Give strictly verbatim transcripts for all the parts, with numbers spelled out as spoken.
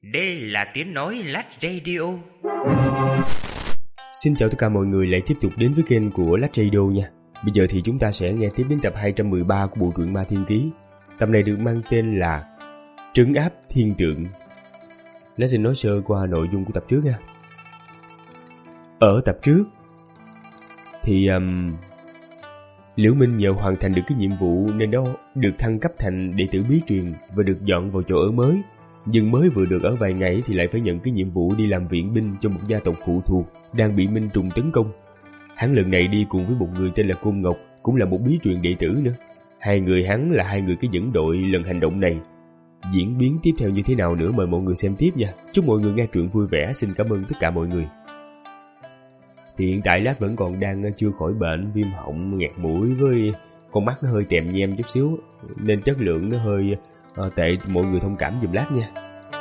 Đây là tiếng nói Lát Radio. Xin chào tất cả mọi người lại tiếp tục đến với kênh của Lát Radio nha. Bây giờ thì chúng ta sẽ nghe tiếp đến tập hai trăm mười ba của bộ truyện Ma Thiên Ký. Tập này được mang tên là Trấn áp thiên tượng. Lát xin nói sơ qua nội dung của tập trước nha. Ở tập trước thì um, Liễu Minh nhờ hoàn thành được cái nhiệm vụ nên đó được thăng cấp thành đệ tử bí truyền và được dọn vào chỗ ở mới. Nhưng mới vừa được ở vài ngày thì lại phải nhận cái nhiệm vụ đi làm viện binh cho một gia tộc phụ thuộc đang bị Minh Trùng tấn công. Hắn lần này đi cùng với một người tên là Côn Ngọc, cũng là một bí truyền đệ tử nữa. Hai người hắn là hai người cái dẫn đội lần hành động này. Diễn biến tiếp theo như thế nào nữa mời mọi người xem tiếp nha. Chúc mọi người nghe truyện vui vẻ. Xin cảm ơn tất cả mọi người. Thì hiện tại Lát vẫn còn đang chưa khỏi bệnh viêm họng, nghẹt mũi với con mắt nó hơi tèm nhem chút xíu, nên chất lượng nó hơi uh, tệ, mọi người thông cảm giùm Lát nha.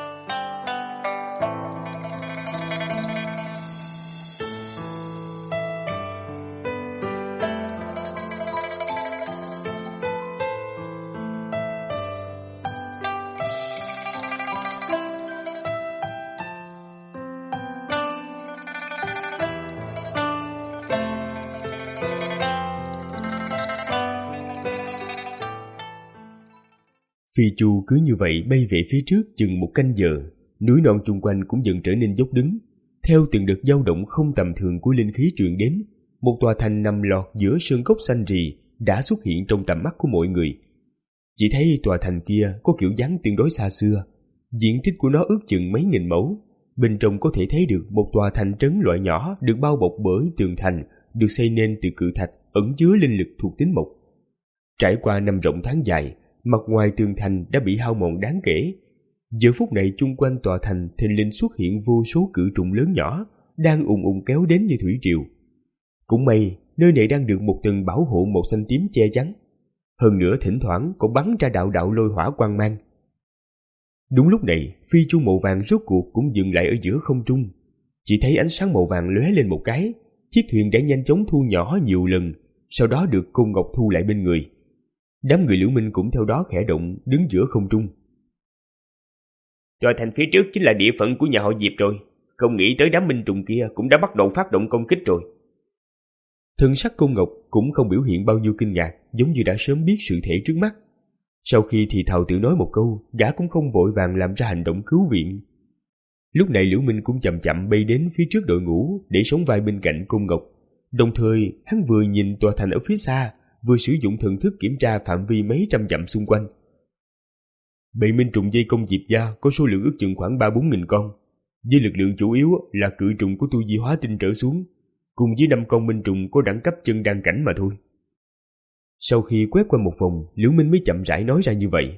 Phi chu cứ như vậy bay về phía trước chừng một canh giờ, núi non chung quanh cũng dần trở nên dốc đứng. Theo từng đợt dao động không tầm thường của linh khí truyền đến, một tòa thành nằm lọt giữa sơn cốc xanh rì đã xuất hiện trong tầm mắt của mọi người. Chỉ thấy tòa thành kia có kiểu dáng tương đối xa xưa, diện tích của nó ước chừng mấy nghìn mẫu. Bên trong có thể thấy được một tòa thành trấn loại nhỏ được bao bọc bởi tường thành, được xây nên từ cự thạch ẩn chứa linh lực thuộc tính mộc. Trải qua năm rộng tháng dài, mặt ngoài tường thành đã bị hao mòn đáng kể. Giờ phút này chung quanh tòa thành thình lình xuất hiện vô số cự trùng lớn nhỏ đang ùn ùn kéo đến như thủy triều. Cũng may nơi này đang được một tầng bảo hộ màu xanh tím che chắn. Hơn nữa thỉnh thoảng còn bắn ra đạo đạo lôi hỏa quang mang. Đúng lúc này, phi chu màu vàng rốt cuộc cũng dừng lại ở giữa không trung. Chỉ thấy ánh sáng màu vàng lóe lên một cái, chiếc thuyền đã nhanh chóng thu nhỏ nhiều lần, sau đó được Côn Ngọc thu lại bên người. Đám người Liễu Minh cũng theo đó khẽ động, đứng giữa không trung. Tòa thành phía trước chính là địa phận của nhà họ Diệp rồi. Không nghĩ tới đám minh trùng kia cũng đã bắt đầu phát động công kích rồi. Thân sắc Côn Ngọc cũng không biểu hiện bao nhiêu kinh ngạc, giống như đã sớm biết sự thể trước mắt. Sau khi thì thào tự nói một câu, gã cũng không vội vàng làm ra hành động cứu viện. Lúc này Liễu Minh cũng chậm chậm bay đến phía trước đội ngũ để sống vai bên cạnh Côn Ngọc. Đồng thời hắn vừa nhìn tòa thành ở phía xa, vừa sử dụng thần thức kiểm tra phạm vi mấy trăm dặm xung quanh. Bầy minh trùng dây công Diệp gia có số lượng ước chừng khoảng ba bốn nghìn con, với lực lượng chủ yếu là cự trùng của tu vi hóa tinh trở xuống, cùng với năm con minh trùng có đẳng cấp chân đan cảnh mà thôi. Sau khi quét qua một vòng, Liễu Minh mới chậm rãi nói ra như vậy.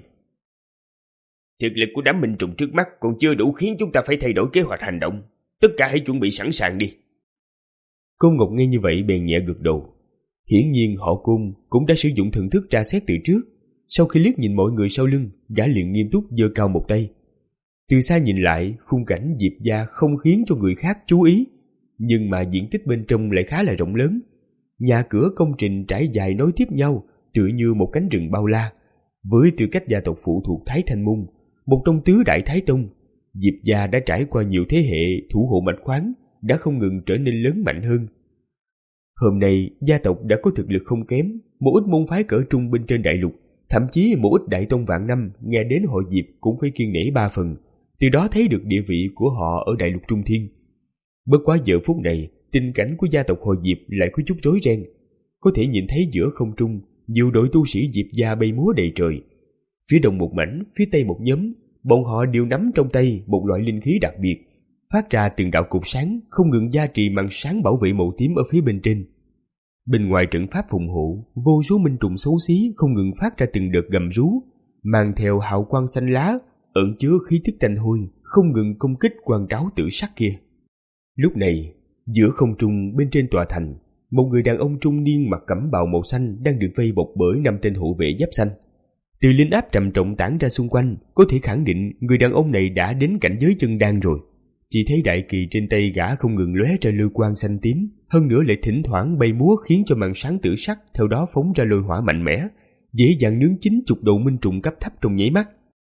Thực lực của đám minh trùng trước mắt còn chưa đủ khiến chúng ta phải thay đổi kế hoạch hành động. Tất cả hãy chuẩn bị sẵn sàng đi. Côn Ngọc nghe như vậy bèn nhẹ gật đầu. Hiển nhiên họ Côn cũng đã sử dụng thần thức tra xét từ trước. Sau khi liếc nhìn mọi người sau lưng, gã liền nghiêm túc giơ cao một tay. Từ xa nhìn lại, khung cảnh Diệp gia không khiến cho người khác chú ý, nhưng mà diện tích bên trong lại khá là rộng lớn. Nhà cửa công trình trải dài nối tiếp nhau, tựa như một cánh rừng bao la. Với tư cách gia tộc phụ thuộc Thái Thanh Môn, một trong tứ đại Thái Tông, Diệp gia đã trải qua nhiều thế hệ thủ hộ mạch khoáng, đã không ngừng trở nên lớn mạnh hơn. Hôm nay, gia tộc đã có thực lực không kém, một ít môn phái cỡ trung bên trên đại lục, thậm chí một ít đại tông vạn năm nghe đến họ Diệp cũng phải kiêng nể ba phần, từ đó thấy được địa vị của họ ở đại lục Trung Thiên. Bất quá giờ phút này, tình cảnh của gia tộc họ Diệp lại có chút rối ren. Có thể nhìn thấy giữa không trung, nhiều đội tu sĩ Diệp gia bay múa đầy trời. Phía đông một mảnh, phía tây một nhóm, bọn họ đều nắm trong tay một loại linh khí đặc biệt, phát ra từng đạo cột sáng không ngừng gia trì màn sáng bảo vệ màu tím ở phía bên trên. Bên ngoài trận pháp phòng hộ, vô số minh trùng xấu xí không ngừng phát ra từng đợt gầm rú, mang theo hào quang xanh lá, ẩn chứa khí tức tanh hôi, không ngừng công kích quan tráo tử sắc kia. Lúc này, giữa không trung bên trên tòa thành, một người đàn ông trung niên mặc cẩm bào màu xanh đang được vây bọc bởi năm tên hộ vệ giáp xanh. Từ linh áp trầm trọng tản ra xung quanh, có thể khẳng định người đàn ông này đã đến cảnh giới chân đan rồi. Chỉ thấy đại kỳ trên tay gã không ngừng lóe ra lôi quang xanh tím, hơn nữa lại thỉnh thoảng bay múa khiến cho màn sáng tử sắc theo đó phóng ra lôi hỏa mạnh mẽ, dễ dàng nướng chín chục đầu minh trùng cấp thấp trong nháy mắt.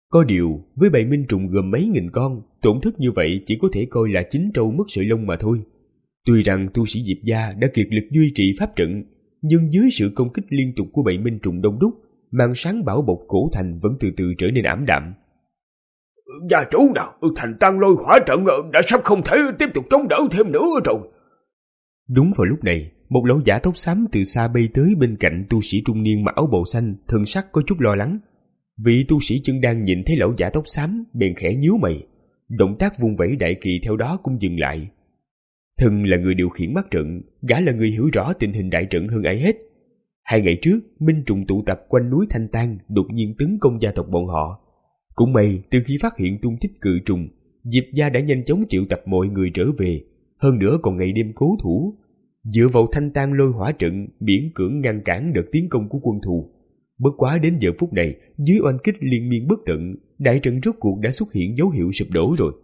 Có điều, với bầy minh trùng gồm mấy nghìn con, tổn thất như vậy chỉ có thể coi là chín trâu mất sợi lông mà thôi. Tuy rằng tu sĩ Diệp gia đã kiệt lực duy trì pháp trận, nhưng dưới sự công kích liên tục của bầy minh trùng đông đúc, màn sáng bảo bọc cổ thành vẫn từ từ trở nên ảm đạm. Gia chủ nào, thành Tăng Lôi Hỏa trận đã sắp không thể tiếp tục chống đỡ thêm nữa rồi. Đúng vào lúc này, một lão giả tóc xám từ xa bay tới bên cạnh tu sĩ trung niên mặc áo bào xanh, thân sắc có chút lo lắng. Vị tu sĩ chân đang nhìn thấy lão giả tóc xám, bèn khẽ nhíu mày, động tác vung vẩy đại kỳ theo đó cũng dừng lại. Thân là người điều khiển mắt trận, gã là người hiểu rõ tình hình đại trận hơn ai hết. Hai ngày trước, minh trùng tụ tập quanh núi Thanh Tang đột nhiên tấn công gia tộc bọn họ. Cũng may, từ khi phát hiện tung tích cự trùng, Diệp gia đã nhanh chóng triệu tập mọi người trở về, hơn nữa còn ngày đêm cố thủ, dựa vào Thanh Tang Lôi Hỏa trận miễn cưỡng ngăn cản đợt tiến công của quân thù. Bất quá đến giờ phút này, dưới oanh kích liên miên bất tận, đại trận rốt cuộc đã xuất hiện dấu hiệu sụp đổ rồi.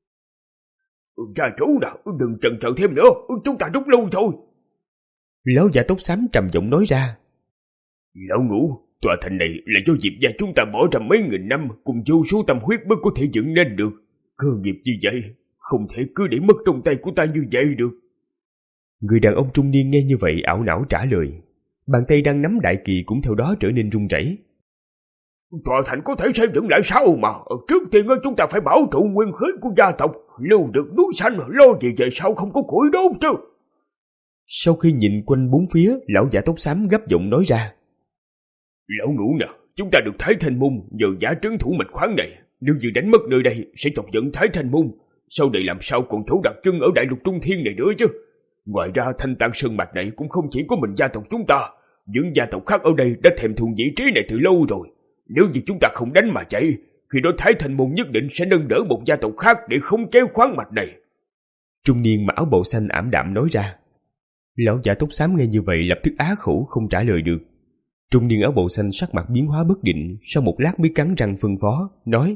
Gia chủ nào, đừng chần chờ thêm nữa, chúng ta rút lui thôi. Lão giả tóc xám trầm giọng nói ra. Lão Ngũ, tòa thành này là do Diệp gia chúng ta bỏ ra mấy nghìn năm cùng vô số tâm huyết mới có thể dựng nên được. Cơ nghiệp như vậy, không thể cứ để mất trong tay của ta như vậy được. Người đàn ông trung niên nghe như vậy ảo não trả lời. Bàn tay đang nắm đại kỳ cũng theo đó trở nên run rẩy. Tòa thành có thể xây dựng lại sao mà? Trước tiên chúng ta phải bảo trụ nguyên khí của gia tộc, lưu được núi xanh, lo gì về sau không có củi đốt chứ. Sau khi nhìn quanh bốn phía, lão giả tóc xám gấp giọng nói ra. Lão Ngũ nè, chúng ta được Thái Thanh Môn nhờ giả trấn thủ mạch khoáng này. Nếu như đánh mất nơi đây, sẽ chọc giận Thái Thanh Môn. Sau đây làm sao còn thủ đặt chân ở đại lục Trung Thiên này nữa chứ? Ngoài ra Thanh Tang Sơn Mạch này cũng không chỉ có mình gia tộc chúng ta. Những gia tộc khác ở đây đã thèm thuồng vị trí này từ lâu rồi. Nếu như chúng ta không đánh mà chạy, khi đó Thái Thanh Môn nhất định sẽ nâng đỡ một gia tộc khác để khống chế khoáng mạch này. Trung niên mặc áo bào xanh ảm đạm nói ra. Lão giả tóc xám nghe như vậy lập tức á khẩu không trả lời được. Trung niên áo bào xanh sắc mặt biến hóa bất định, sau một lát mới cắn răng phân phó, nói.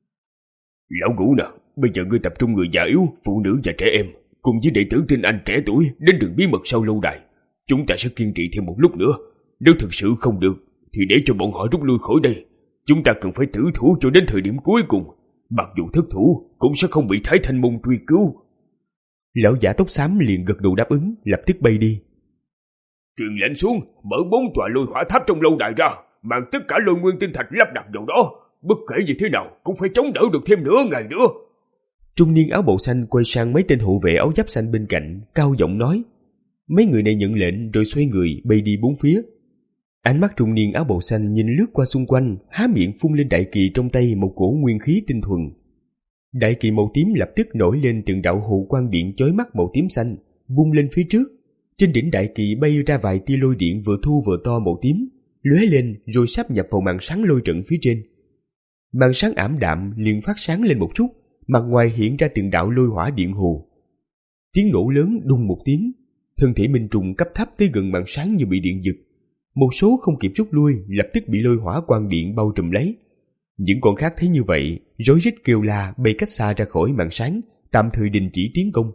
Lão Ngũ nè, bây giờ ngươi tập trung người già yếu, phụ nữ và trẻ em, cùng với đệ tử tinh anh trẻ tuổi đến đường bí mật sau lâu đài. Chúng ta sẽ kiên trì thêm một lúc nữa. Nếu thực sự không được, thì để cho bọn họ rút lui khỏi đây. Chúng ta cần phải tử thủ cho đến thời điểm cuối cùng. Mặc dù thất thủ, cũng sẽ không bị Thái Thanh Môn truy cứu. Lão giả tóc xám liền gật đầu đáp ứng, lập tức bay đi. Truyền lệnh xuống, mở bốn tòa lôi hỏa tháp trong lâu đài ra, mang tất cả lôi nguyên tinh thạch lắp đặt vào đó. Bất kể như thế nào, cũng phải chống đỡ được thêm nửa ngày nữa. Trung niên áo bào xanh quay sang mấy tên hộ vệ áo giáp xanh bên cạnh, cao giọng nói. Mấy người này nhận lệnh rồi xoay người bay đi bốn phía. Ánh mắt trung niên áo bào xanh nhìn lướt qua xung quanh, há miệng phun lên đại kỳ trong tay một cổ nguyên khí tinh thuần. Đại kỳ màu tím lập tức nổi lên từng đạo hồ quang điện chói mắt màu tím xanh, vung lên phía trước. Trên đỉnh đại kỳ bay ra vài tia lôi điện vừa thu vừa to màu tím, lóe lên rồi sáp nhập vào màn sáng lôi trận phía trên. Màn sáng ảm đạm liền phát sáng lên một chút, mặt ngoài hiện ra từng đạo lôi hỏa điện hồ. Tiếng nổ lớn đùng một tiếng, thân thể minh trùng cấp thấp tới gần màn sáng như bị điện giật. Một số không kịp rút lui lập tức bị lôi hỏa quang điện bao trùm lấy. Những con khác thấy như vậy, rối rít kêu la bay cách xa ra khỏi màn sáng, tạm thời đình chỉ tiến công.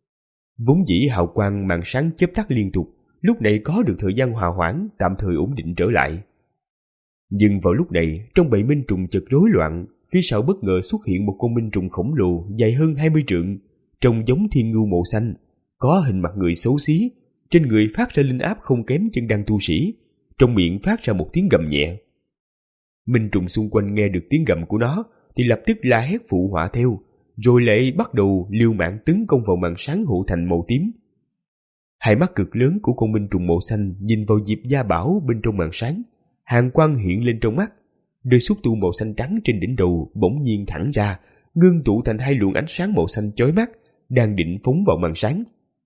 Vốn dĩ hào quang màn sáng chớp tắt liên tục, lúc này có được thời gian hòa hoãn, tạm thời ổn định trở lại. Nhưng vào lúc này, trong bầy minh trùng chợt rối loạn, phía sau bất ngờ xuất hiện một con minh trùng khổng lồ dài hơn hai mươi trượng, trông giống thiên ngưu màu xanh, có hình mặt người xấu xí, trên người phát ra linh áp không kém chân đăng tu sĩ, trong miệng phát ra một tiếng gầm nhẹ. Minh trùng xung quanh nghe được tiếng gầm của nó thì lập tức la hét phụ họa theo, rồi lại bắt đầu liều mạng tấn công vào màn sáng hộ thành màu tím. Hai mắt cực lớn của con minh trùng màu xanh nhìn vào Diệp Gia Bảo bên trong màn sáng, hàn quang hiện lên trong mắt, đôi xúc tu màu xanh trắng trên đỉnh đầu bỗng nhiên thẳng ra, ngưng tụ thành hai luồng ánh sáng màu xanh chói mắt, đang định phóng vào màn sáng.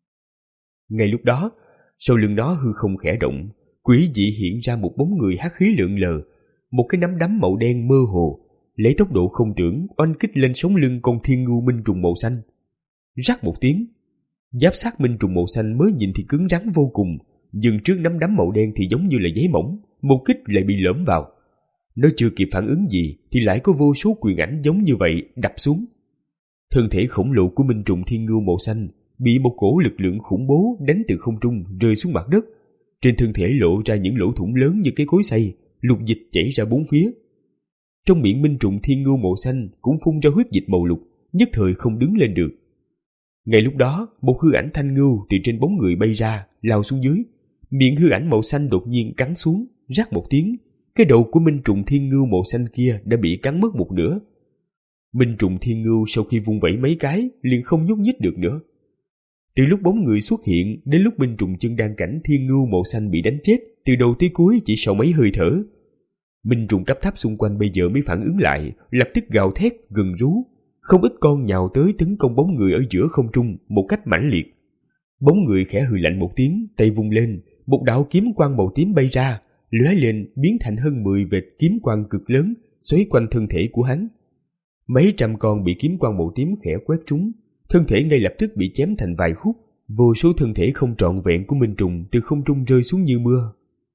Ngay lúc đó, sau lưng nó hư không khẽ động, quỷ dị hiện ra một bóng người hắc khí lượn lờ, một cái nắm đấm màu đen mơ hồ, lấy tốc độ không tưởng oanh kích lên sống lưng con thiên ngưu minh trùng màu xanh. Rắc một tiếng, giáp xác minh trùng màu xanh mới nhìn thì cứng rắn vô cùng, nhưng trước nắm đấm màu đen thì giống như là giấy mỏng, một kích lại bị lõm vào. Nó chưa kịp phản ứng gì thì lại có vô số quyền ảnh giống như vậy đập xuống. Thân thể khổng lồ của minh trùng thiên ngưu màu xanh bị một cổ lực lượng khủng bố đánh từ không trung rơi xuống mặt đất. Trên thân thể lộ ra những lỗ thủng lớn như cái cối xay, lục dịch chảy ra bốn phía. Trong miệng Minh Trùng Thiên Ngưu màu xanh cũng phun ra huyết dịch màu lục, nhất thời không đứng lên được. Ngay lúc đó, một hư ảnh thanh ngưu từ trên bóng người bay ra, lao xuống dưới. Miệng hư ảnh màu xanh đột nhiên cắn xuống, rắc một tiếng. Cái đầu của Minh Trùng Thiên Ngưu màu xanh kia đã bị cắn mất một nửa. Minh Trùng Thiên Ngưu sau khi vung vẩy mấy cái liền không nhúc nhích được nữa. Từ lúc bóng người xuất hiện đến lúc Minh Trùng Chân Đan cảnh Thiên Ngưu màu xanh bị đánh chết, từ đầu tới cuối chỉ sau mấy hơi thở. Minh Trùng cấp thấp xung quanh bây giờ mới phản ứng lại, lập tức gào thét, gầm rú. Không ít con nhào tới tấn công bóng người ở giữa không trung một cách mãnh liệt. Bóng người khẽ hừ lạnh một tiếng, tay vung lên, một đạo kiếm quang màu tím bay ra, lóe lên biến thành hơn mười vệt kiếm quang cực lớn xoáy quanh thân thể của hắn. Mấy trăm con bị kiếm quang màu tím khẽ quét trúng, thân thể ngay lập tức bị chém thành vài khúc. Vô số thân thể không trọn vẹn của Minh Trùng từ không trung rơi xuống như mưa.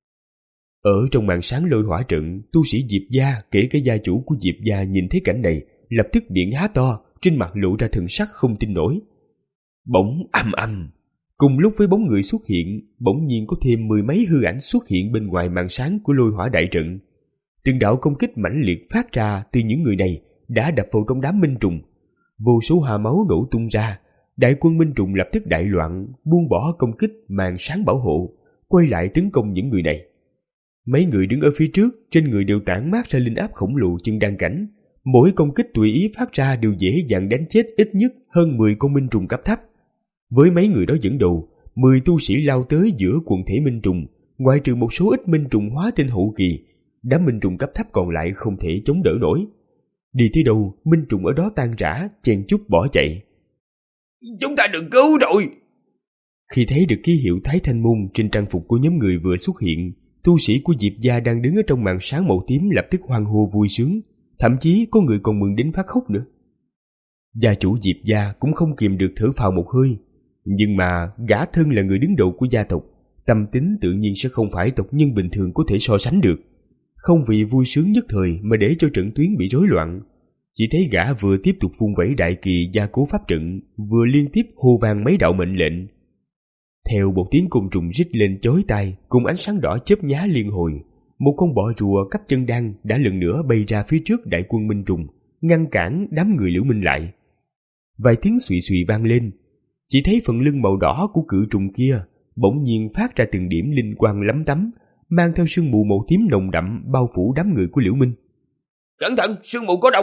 Ở trong màn sáng lôi hỏa trận, tu sĩ Diệp gia, kể cả gia chủ của Diệp gia nhìn thấy cảnh này, lập tức miệng há to, trên mặt lộ ra thần sắc không tin nổi. Bỗng ầm ầm, cùng lúc với bóng người xuất hiện, bỗng nhiên có thêm mười mấy hư ảnh xuất hiện bên ngoài màn sáng của lôi hỏa đại trận. Từng đạo công kích mãnh liệt phát ra từ những người này đã đập vào trong đám Minh Trùng. Vô số hà máu nổ tung ra, đại quân Minh Trùng lập tức đại loạn, buông bỏ công kích màn sáng bảo hộ, quay lại tấn công những người này. Mấy người đứng ở phía trước, trên người đều tản mát ra linh áp khổng lồ chân đan cảnh. Mỗi công kích tùy ý phát ra đều dễ dàng đánh chết ít nhất hơn mười con Minh Trùng cấp thấp. Với mấy người đó dẫn đầu, mười tu sĩ lao tới giữa quần thể Minh Trùng, ngoại trừ một số ít Minh Trùng hóa tinh hậu kỳ, đám Minh Trùng cấp thấp còn lại không thể chống đỡ nổi. Đi tới đâu, Minh Trùng ở đó tan rã, chen chúc bỏ chạy. Chúng ta được cứu rồi! Khi thấy được ký hiệu Thái Thanh Môn trên trang phục của nhóm người vừa xuất hiện, tu sĩ của Diệp gia đang đứng ở trong màn sáng màu tím lập tức hoan hô vui sướng, thậm chí có người còn mừng đến phát khóc nữa. Gia chủ Diệp gia cũng không kìm được thở phào một hơi, nhưng mà gã thân là người đứng đầu của gia tộc, tâm tính tự nhiên sẽ không phải tộc nhân bình thường có thể so sánh được. Không vì vui sướng nhất thời mà để cho trận tuyến bị rối loạn. Chỉ thấy gã vừa tiếp tục vung vẩy đại kỳ gia cố pháp trận, vừa liên tiếp hô vang mấy đạo mệnh lệnh. Theo một tiếng côn trùng rít lên chói tai cùng ánh sáng đỏ chớp nhá liên hồi, một con bọ rùa cấp chân đan đã lần nữa bay ra phía trước đại quân Minh Trùng, ngăn cản đám người Liễu Minh lại. Vài tiếng xùy xùy vang lên, chỉ thấy phần lưng màu đỏ của cự trùng kia bỗng nhiên phát ra từng điểm linh quang lấm tấm, mang theo sương mù màu tím nồng đậm bao phủ đám người của Liễu Minh. Cẩn thận, sương mù có độc!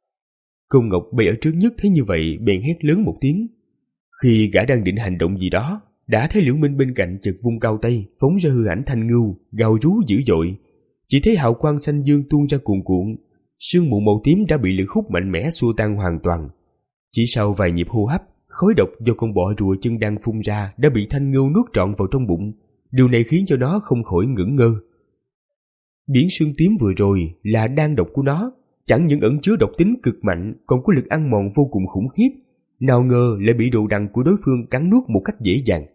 Côn Ngọc bay ở trước nhất thấy như vậy bèn hét lớn một tiếng. Khi gã đang định hành động gì đó, đã thấy Liễu Minh bên cạnh chợt vung cao tay phóng ra hư ảnh thanh ngưu, gào rú dữ dội. Chỉ thấy hào quang xanh dương tuôn ra cuồn cuộn, sương mù màu tím đã bị lực hút mạnh mẽ xua tan hoàn toàn. Chỉ sau vài nhịp hô hấp, khói độc do con bọ rùa chân đang phun ra đã bị thanh ngưu nuốt trọn vào trong bụng. Điều này khiến cho nó không khỏi ngẩn ngơ. Biển sương tím vừa rồi là đan độc của nó, chẳng những ẩn chứa độc tính cực mạnh, còn có lực ăn mòn vô cùng khủng khiếp. Nào ngờ lại bị đồ đằng của đối phương cắn nuốt một cách dễ dàng.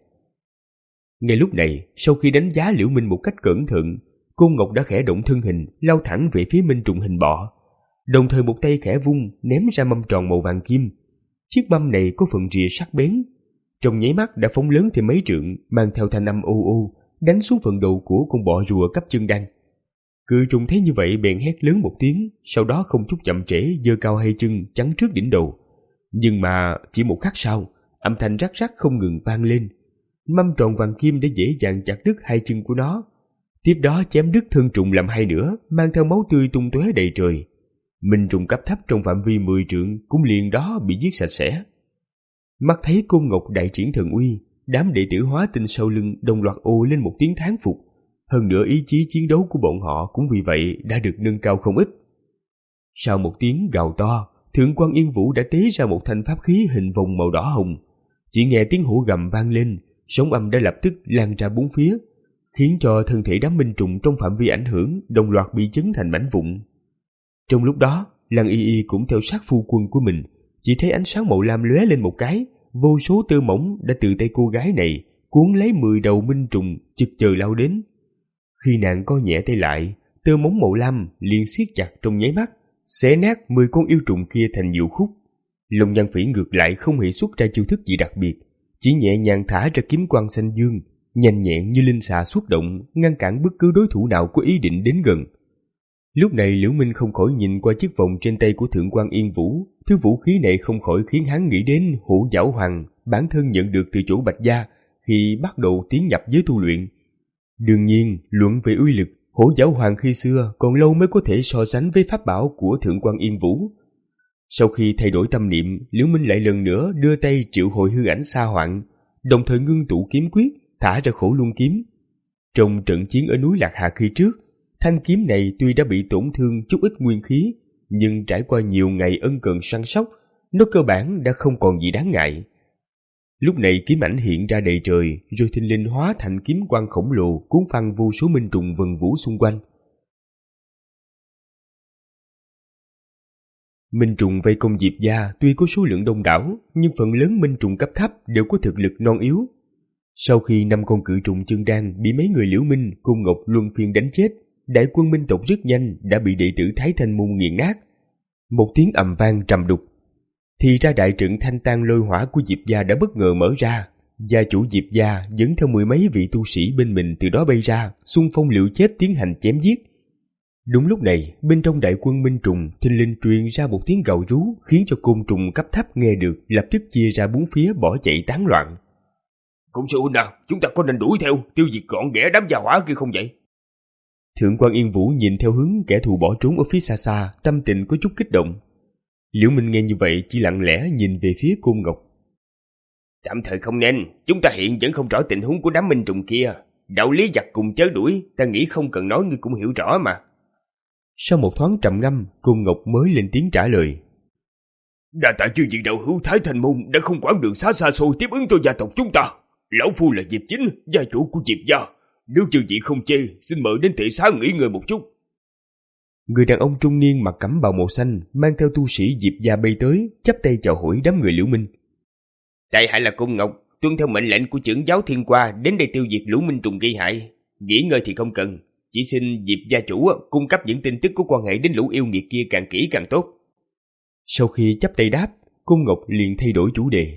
Ngay lúc này, sau khi đánh giá Liễu Minh một cách cẩn thận, Côn Ngọc đã khẽ động thân hình, lao thẳng về phía Minh Trùng hình bọ. Đồng thời một tay khẽ vung, ném ra mâm tròn màu vàng kim. Chiếc mâm này có phần rìa sắc bén, trong nháy mắt đã phóng lớn thêm mấy trượng, mang theo thanh âm ô ô, đánh xuống phần đầu của con bọ rùa cấp chân đan. Cự trùng thấy như vậy bèn hét lớn một tiếng, sau đó không chút chậm trễ giơ cao hai chân chắn trước đỉnh đầu. Nhưng mà chỉ một khắc sau, âm thanh rắc rắc không ngừng vang lên. Mâm tròn vàng kim đã dễ dàng chặt đứt hai chân của nó, tiếp đó chém đứt thân trùng làm hai nửa, mang theo máu tươi tung tóe đầy trời. Minh Trùng cấp thấp trong phạm vi mười trượng cũng liền đó bị giết sạch sẽ. Mắt thấy Côn Ngọc đại triển thần uy, đám đệ tử hóa tinh sau lưng đồng loạt ồ lên một tiếng thán phục. Hơn nữa ý chí chiến đấu của bọn họ cũng vì vậy đã được nâng cao không ít. Sau một tiếng gào to, Thượng Quan Yên Vũ đã tế ra một thanh pháp khí hình vòng màu đỏ hồng. Chỉ nghe tiếng hổ gầm vang lên, sóng âm đã lập tức lan ra bốn phía, khiến cho thân thể đám Minh Trùng trong phạm vi ảnh hưởng đồng loạt bị chấn thành mảnh vụn. Trong lúc đó, Lăng Y Y cũng theo sát phu quân của mình, chỉ thấy ánh sáng màu lam lóe lên một cái, vô số tơ mỏng đã từ tay cô gái này cuốn lấy mười đầu Minh Trùng chực chờ lao đến. Khi nàng co nhẹ tay lại, tơ móng màu lam liền siết chặt trong nháy mắt, xé nát mười con yêu trùng kia thành nhiều khúc. Long Nhan Phỉ ngược lại không hề xuất ra chiêu thức gì đặc biệt, chỉ nhẹ nhàng thả ra kiếm quang xanh dương, nhanh nhẹn như linh xà xuất động, ngăn cản bất cứ đối thủ nào có ý định đến gần. Lúc này Liễu Minh không khỏi nhìn qua chiếc vòng trên tay của Thượng quan Yên Vũ. Thứ vũ khí này không khỏi khiến hắn nghĩ đến Hổ Giảo Hoàng bản thân nhận được từ chỗ Bạch Gia khi bắt đầu tiến nhập giới tu luyện. Đương nhiên, luận về uy lực, Hổ Giảo Hoàng khi xưa còn lâu mới có thể so sánh với pháp bảo của Thượng quan Yên Vũ. Sau khi thay đổi tâm niệm, Liễu Minh lại lần nữa đưa tay triệu hồi hư ảnh Sa Hoạn, đồng thời ngưng tụ kiếm quyết, thả ra Khổ Luân kiếm. Trong trận chiến ở núi Lạc Hà khi trước, thanh kiếm này tuy đã bị tổn thương chút ít nguyên khí, nhưng trải qua nhiều ngày ân cần săn sóc, nó cơ bản đã không còn gì đáng ngại. Lúc này kiếm ảnh hiện ra đầy trời, rồi thình lình hóa thành kiếm quang khổng lồ cuốn phăng vô số minh trùng vần vũ xung quanh. Minh trùng vây công Diệp gia tuy có số lượng đông đảo, nhưng phần lớn minh trùng cấp thấp đều có thực lực non yếu. Sau khi năm con cự trùng chân đan bị mấy người Liễu Minh cùng Ngọc luân phiên đánh chết, đại quân minh tộc rất nhanh đã bị đệ tử Thái Thanh Môn nghiền nát. Một tiếng ầm vang trầm đục, thì ra đại trận thanh tan lôi hỏa của Diệp gia đã bất ngờ mở ra. Gia chủ Diệp gia dẫn theo mười mấy vị tu sĩ bên mình từ đó bay ra, xung phong liều chết tiến hành chém giết. Đúng lúc này, bên trong đại quân minh trùng thình lình truyền ra một tiếng gào rú, khiến cho côn trùng cấp thấp nghe được lập tức chia ra bốn phía bỏ chạy tán loạn. Cũng sư huynh nào, chúng ta có nên đuổi theo tiêu diệt gọn ghẽ đám gia hỏa kia không vậy? Thượng quan Yên Vũ nhìn theo hướng kẻ thù bỏ trốn ở phía xa xa, tâm tình có chút kích động. Liễu Minh nghe như vậy chỉ lặng lẽ nhìn về phía Côn Ngọc. Tạm thời không nên, chúng ta hiện vẫn không rõ tình huống của đám minh trùng kia. Đạo lý giặc cùng chớ đuổi, ta nghĩ không cần nói ngươi cũng hiểu rõ mà. Sau một thoáng trầm ngâm, Côn Ngọc mới lên tiếng trả lời. Đa tạ chư vị đạo hữu Thái Thanh Môn đã không quản đường xa xa xôi tiếp ứng cho gia tộc chúng ta. Lão phu là Diệp Chính, gia chủ của Diệp gia. Nếu chư vị không chê, xin mời đến tệ xá nghỉ ngơi một chút. Người đàn ông trung niên mặc cẩm bào màu xanh mang theo tu sĩ Diệp gia bay tới, chắp tay chào hỏi đám người Liễu Minh. Tại hạ là Côn Ngọc, tuân theo mệnh lệnh của trưởng giáo Thiên Qua đến đây tiêu diệt lũ minh trùng gây hại. Nghỉ ngơi thì không cần, chỉ xin Diệp gia chủ cung cấp những tin tức có quan hệ đến lũ yêu nghiệt kia càng kỹ càng tốt. Sau khi chắp tay đáp, Côn Ngọc liền thay đổi chủ đề.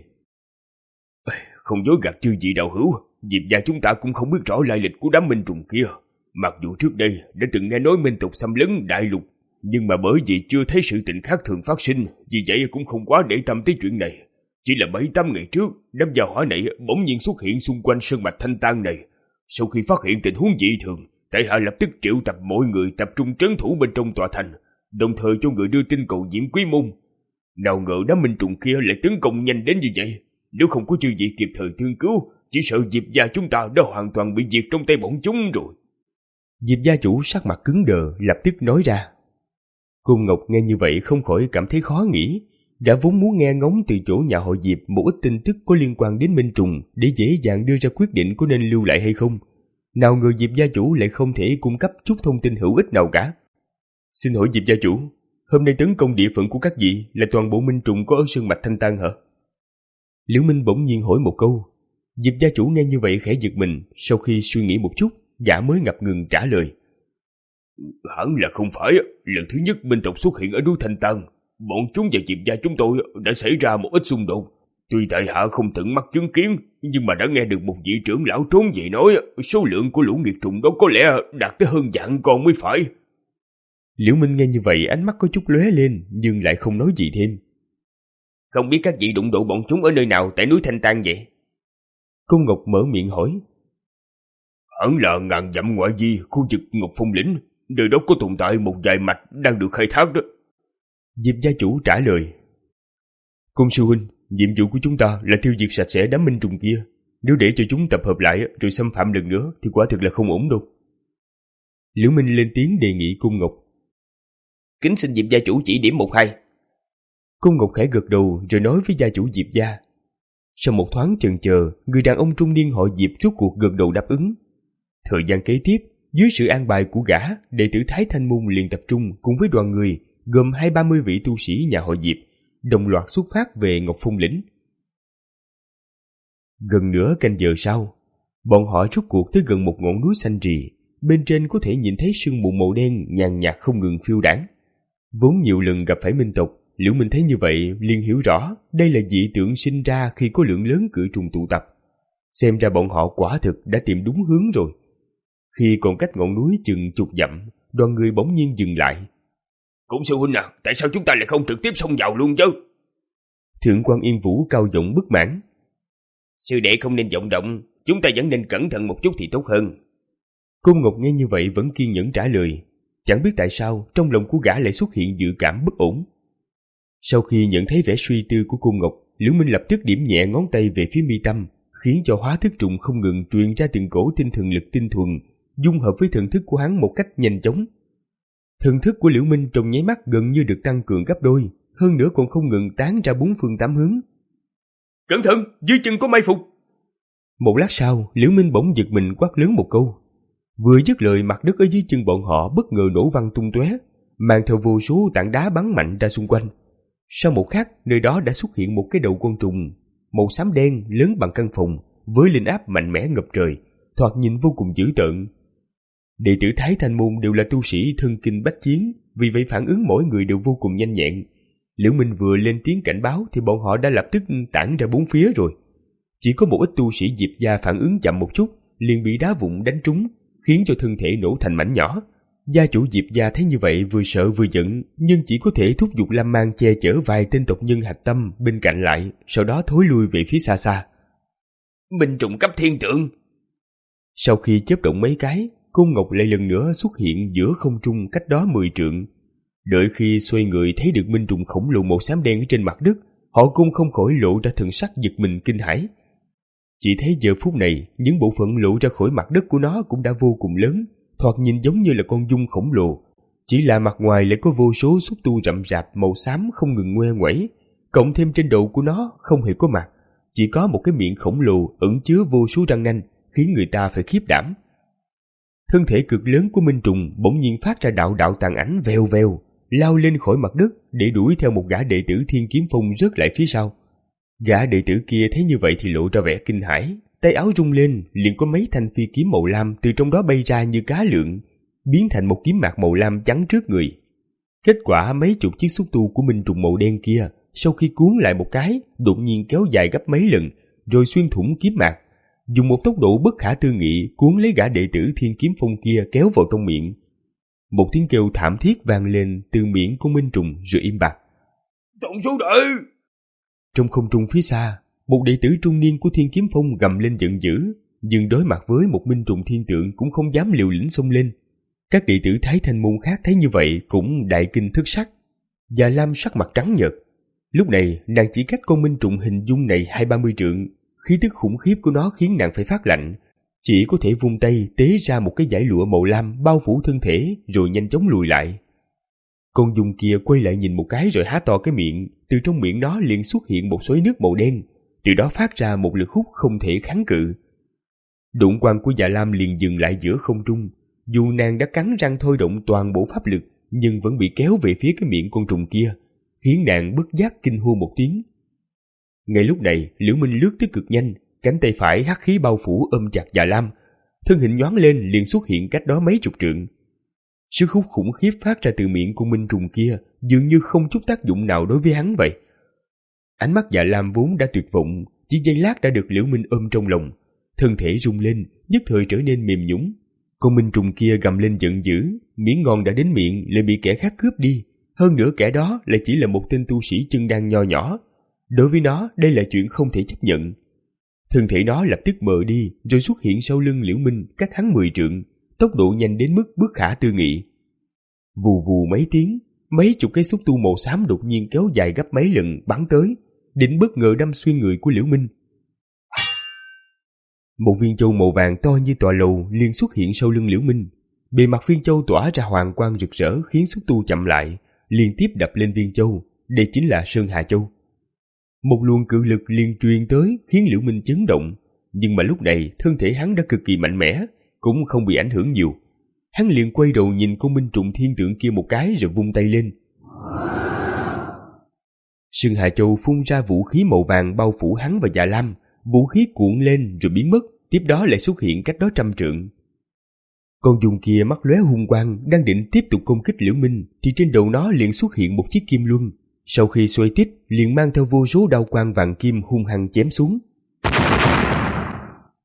Không dối gạt chư vị đạo hữu, Diệp gia chúng ta cũng không biết rõ lai lịch của đám minh trùng kia. Mặc dù trước đây đã từng nghe nói minh tộc xâm lấn đại lục, nhưng mà bởi vì chưa thấy sự tình khác thường phát sinh, vì vậy cũng không quá để tâm tới chuyện này. Chỉ là bảy tám ngày trước, đám gia hỏa này bỗng nhiên xuất hiện xung quanh sơn mạch Thanh Tan này. Sau khi phát hiện tình huống dị thường, tại hạ lập tức triệu tập mọi người tập trung trấn thủ bên trong tòa thành, đồng thời cho người đưa tin cầu Diễm Quý Môn. Nào ngờ đám minh trùng kia lại tấn công nhanh đến như vậy. Nếu không có chư vị kịp thời thương cứu, chỉ sợ Diệp gia chúng ta đã hoàn toàn bị diệt trong tay bọn chúng rồi. Diệp gia chủ sắc mặt cứng đờ lập tức nói ra. Côn Ngọc nghe như vậy không khỏi cảm thấy khó nghĩ. Gã vốn muốn nghe ngóng từ chỗ nhà họ Diệp một ít tin tức có liên quan đến minh trùng để dễ dàng đưa ra quyết định có nên lưu lại hay không. Nào ngờ Diệp gia chủ lại không thể cung cấp chút thông tin hữu ích nào cả. Xin hỏi Diệp gia chủ, hôm nay tấn công địa phận của các vị là toàn bộ minh trùng có ở sơn mạch Thanh Tan hả? Liễu Minh bỗng nhiên hỏi một câu. Diệp gia chủ nghe như vậy khẽ giật mình, sau khi suy nghĩ một chút, gã mới ngập ngừng trả lời. Hẳn là không phải, lần thứ nhất minh tộc xuất hiện ở núi Thanh Tan, bọn chúng và Diệp gia chúng tôi đã xảy ra một ít xung đột. Tuy tại hạ không tận mắt chứng kiến, nhưng mà đã nghe được một vị trưởng lão trốn về nói số lượng của lũ nghiệt trùng đó có lẽ đạt tới hơn vạn con mới phải. Liễu Minh nghe như vậy ánh mắt có chút lóe lên, nhưng lại không nói gì thêm. Không biết các vị đụng độ bọn chúng ở nơi nào tại núi Thanh Tan vậy? Côn Ngọc mở miệng hỏi. Hẳn là ngàn dặm ngoại vi khu vực Ngọc Phong Lĩnh, nơi đó có tồn tại một vài mạch đang được khai thác đó. Diệp gia chủ trả lời. Côn sư huynh, nhiệm vụ của chúng ta là tiêu diệt sạch sẽ đám minh trùng kia. Nếu để cho chúng tập hợp lại rồi xâm phạm lần nữa thì quả thực là không ổn đâu. Liễu Minh lên tiếng đề nghị Côn Ngọc. Kính xin Diệp gia chủ chỉ điểm một hai. Côn Ngọc khẽ gật đầu rồi nói với gia chủ Diệp gia. Sau một thoáng chần chờ, người đàn ông trung niên họ Diệp rốt cuộc gật đầu đáp ứng. Thời gian kế tiếp, dưới sự an bài của gã, đệ tử Thái Thanh Môn liền tập trung cùng với đoàn người gồm hai ba mươi vị tu sĩ nhà họ Diệp, đồng loạt xuất phát về Ngọc Phong Lĩnh. Gần nửa canh giờ sau, bọn họ rốt cuộc tới gần một ngọn núi xanh rì, bên trên có thể nhìn thấy sương mù màu đen nhàn nhạt không ngừng phiêu đãng. Vốn nhiều lần gặp phải minh tộc, Liễu Minh thấy như vậy liền hiểu rõ đây là dị tượng sinh ra khi có lượng lớn cự trùng tụ tập. Xem ra bọn họ quả thực đã tìm đúng hướng rồi. Khi còn cách ngọn núi chừng chục dặm, đoàn người bỗng nhiên dừng lại. Cũng sư huynh à, tại sao chúng ta lại không trực tiếp xông vào luôn chứ? Thượng quan Yên Vũ cao giọng bất mãn. Sư đệ không nên vọng động, chúng ta vẫn nên cẩn thận một chút thì tốt hơn. Côn Ngọc nghe như vậy vẫn kiên nhẫn trả lời. Chẳng biết tại sao trong lòng của gã lại xuất hiện dự cảm bất ổn. Sau khi nhận thấy vẻ suy tư của Côn Ngọc, Liễu Minh lập tức điểm nhẹ ngón tay về phía mi tâm, khiến cho hóa thức trùng không ngừng truyền ra từng cổ tinh thần lực tinh thuần, dung hợp với thần thức của hắn một cách nhanh chóng. Thần thức của Liễu Minh trong nháy mắt gần như được tăng cường gấp đôi, hơn nữa còn không ngừng tán ra bốn phương tám hướng. Cẩn thận, dưới chân có mai phục. Một lát sau, Liễu Minh bỗng giật mình quát lớn một câu. Vừa dứt lời, mặt đất ở dưới chân bọn họ bất ngờ nổ văng tung tóe, mang theo vô số tảng đá bắn mạnh ra xung quanh. Sau một khắc, nơi đó đã xuất hiện một cái đầu côn trùng màu xám đen lớn bằng căn phòng, với linh áp mạnh mẽ ngập trời, thoạt nhìn vô cùng dữ tợn. Đệ tử Thái Thanh môn đều là tu sĩ thân kinh bách chiến, vì vậy phản ứng mỗi người đều vô cùng nhanh nhẹn. Liễu Minh vừa lên tiếng cảnh báo thì bọn họ đã lập tức tản ra bốn phía rồi. Chỉ có một ít tu sĩ Diệp gia phản ứng chậm một chút, liền bị đá vụn đánh trúng, khiến cho thân thể nổ thành mảnh nhỏ. Gia chủ Diệp gia thấy như vậy vừa sợ vừa giận, nhưng chỉ có thể thúc giục Lam Mang che chở vài tên tộc nhân hạch tâm bên cạnh lại, sau đó thối lui về phía xa xa. Minh trùng cấp thiên tượng. Sau khi chớp động mấy cái, Côn Ngọc lại lần nữa xuất hiện giữa không trung cách đó mười trượng. Đợi khi xoay người thấy được minh trùng khổng lồ màu xám đen ở trên mặt đất, họ cũng không khỏi lộ ra thần sắc giật mình kinh hãi. Chỉ thấy giờ phút này, những bộ phận lộ ra khỏi mặt đất của nó cũng đã vô cùng lớn, thoạt nhìn giống như là con giun khổng lồ. Chỉ là mặt ngoài lại có vô số xúc tu rậm rạp màu xám không ngừng ngoe nguẩy, cộng thêm trên đầu của nó không hề có mặt, chỉ có một cái miệng khổng lồ ẩn chứa vô số răng nanh, khiến người ta phải khiếp đảm. Thân thể cực lớn của minh trùng bỗng nhiên phát ra đạo đạo tàn ảnh vèo vèo, lao lên khỏi mặt đất để đuổi theo một gã đệ tử Thiên Kiếm Phong rớt lại phía sau. Gã đệ tử kia thấy như vậy thì lộ ra vẻ kinh hãi, tay áo rung lên, liền có mấy thanh phi kiếm màu lam từ trong đó bay ra như cá lượn, biến thành một kiếm mạc màu lam chắn trước người. Kết quả mấy chục chiếc xúc tu của minh trùng màu đen kia, sau khi cuốn lại một cái, đột nhiên kéo dài gấp mấy lần, rồi xuyên thủng kiếm mạc, dùng một tốc độ bất khả tư nghị cuốn lấy gã đệ tử Thiên Kiếm Phong kia kéo vào trong miệng. Một tiếng kêu thảm thiết vang lên từ miệng của minh trùng rồi im bặt. Tổng số đệ! Trong không trung phía xa, một đệ tử trung niên của Thiên Kiếm Phong gầm lên giận dữ, nhưng đối mặt với một minh trùng thiên tượng cũng không dám liều lĩnh xông lên. Các đệ tử Thái Thanh môn khác thấy như vậy cũng đại kinh thất sắc. Già Lam sắc mặt trắng nhợt. Lúc này nàng chỉ cách con minh trùng hình dung này hai ba mươi trượng, khí tức khủng khiếp của nó khiến nàng phải phát lạnh, chỉ có thể vung tay tế ra một cái dải lụa màu lam bao phủ thân thể rồi nhanh chóng lùi lại. Con giun kia quay lại nhìn một cái rồi há to cái miệng, từ trong miệng nó liền xuất hiện một xoáy nước màu đen, từ đó phát ra một lực hút không thể kháng cự. Đụng quang của Dạ Lam liền dừng lại giữa không trung, dù nàng đã cắn răng thôi động toàn bộ pháp lực nhưng vẫn bị kéo về phía cái miệng con trùng kia, khiến nàng bất giác kinh hô một tiếng. Ngay lúc này, Liễu Minh lướt tới cực nhanh, cánh tay phải hắc khí bao phủ ôm chặt Dạ Lam, thân hình nhoáng lên liền xuất hiện cách đó mấy chục trượng. Sức hút khủng khiếp phát ra từ miệng con minh trùng kia dường như không chút tác dụng nào đối với hắn vậy. Ánh mắt Dạ Lam vốn đã tuyệt vọng, chỉ giây lát đã được Liễu Minh ôm trong lòng, thân thể rung lên, nhất thời trở nên mềm nhũn. Con minh trùng kia gầm lên giận dữ, miếng ngon đã đến miệng lại bị kẻ khác cướp đi, hơn nữa kẻ đó lại chỉ là một tên tu sĩ chân đan nho nhỏ. Đối với nó, đây là chuyện không thể chấp nhận. Thân thể nó lập tức mờ đi, rồi xuất hiện sau lưng Liễu Minh cách hắn mười trượng, tốc độ nhanh đến mức bất khả tư nghị. Vù vù mấy tiếng, mấy chục cái xúc tu màu xám đột nhiên kéo dài gấp mấy lần bắn tới, định bất ngờ đâm xuyên người của Liễu Minh. Một viên châu màu vàng to như tòa lầu liền xuất hiện sau lưng Liễu Minh. Bề mặt viên châu tỏa ra hoàng quang rực rỡ khiến xúc tu chậm lại, liên tiếp đập lên viên châu. Đây chính là Sơn Hà Châu. Một luồng cự lực liền truyền tới khiến Liễu Minh chấn động, nhưng mà lúc này thân thể hắn đã cực kỳ mạnh mẽ, cũng không bị ảnh hưởng nhiều. Hắn liền quay đầu nhìn con minh trùng thiên tượng kia một cái rồi vung tay lên. Sơn Hà Châu phun ra vũ khí màu vàng bao phủ hắn và Dạ Lam, vũ khí cuộn lên rồi biến mất, tiếp đó lại xuất hiện cách đó trăm trượng. Con giun kia mắt lóe hung quang, đang định tiếp tục công kích Liễu Minh thì trên đầu nó liền xuất hiện một chiếc kim luân. Sau khi xoay tít, liền mang theo vô số đao quang vàng kim hung hăng chém xuống.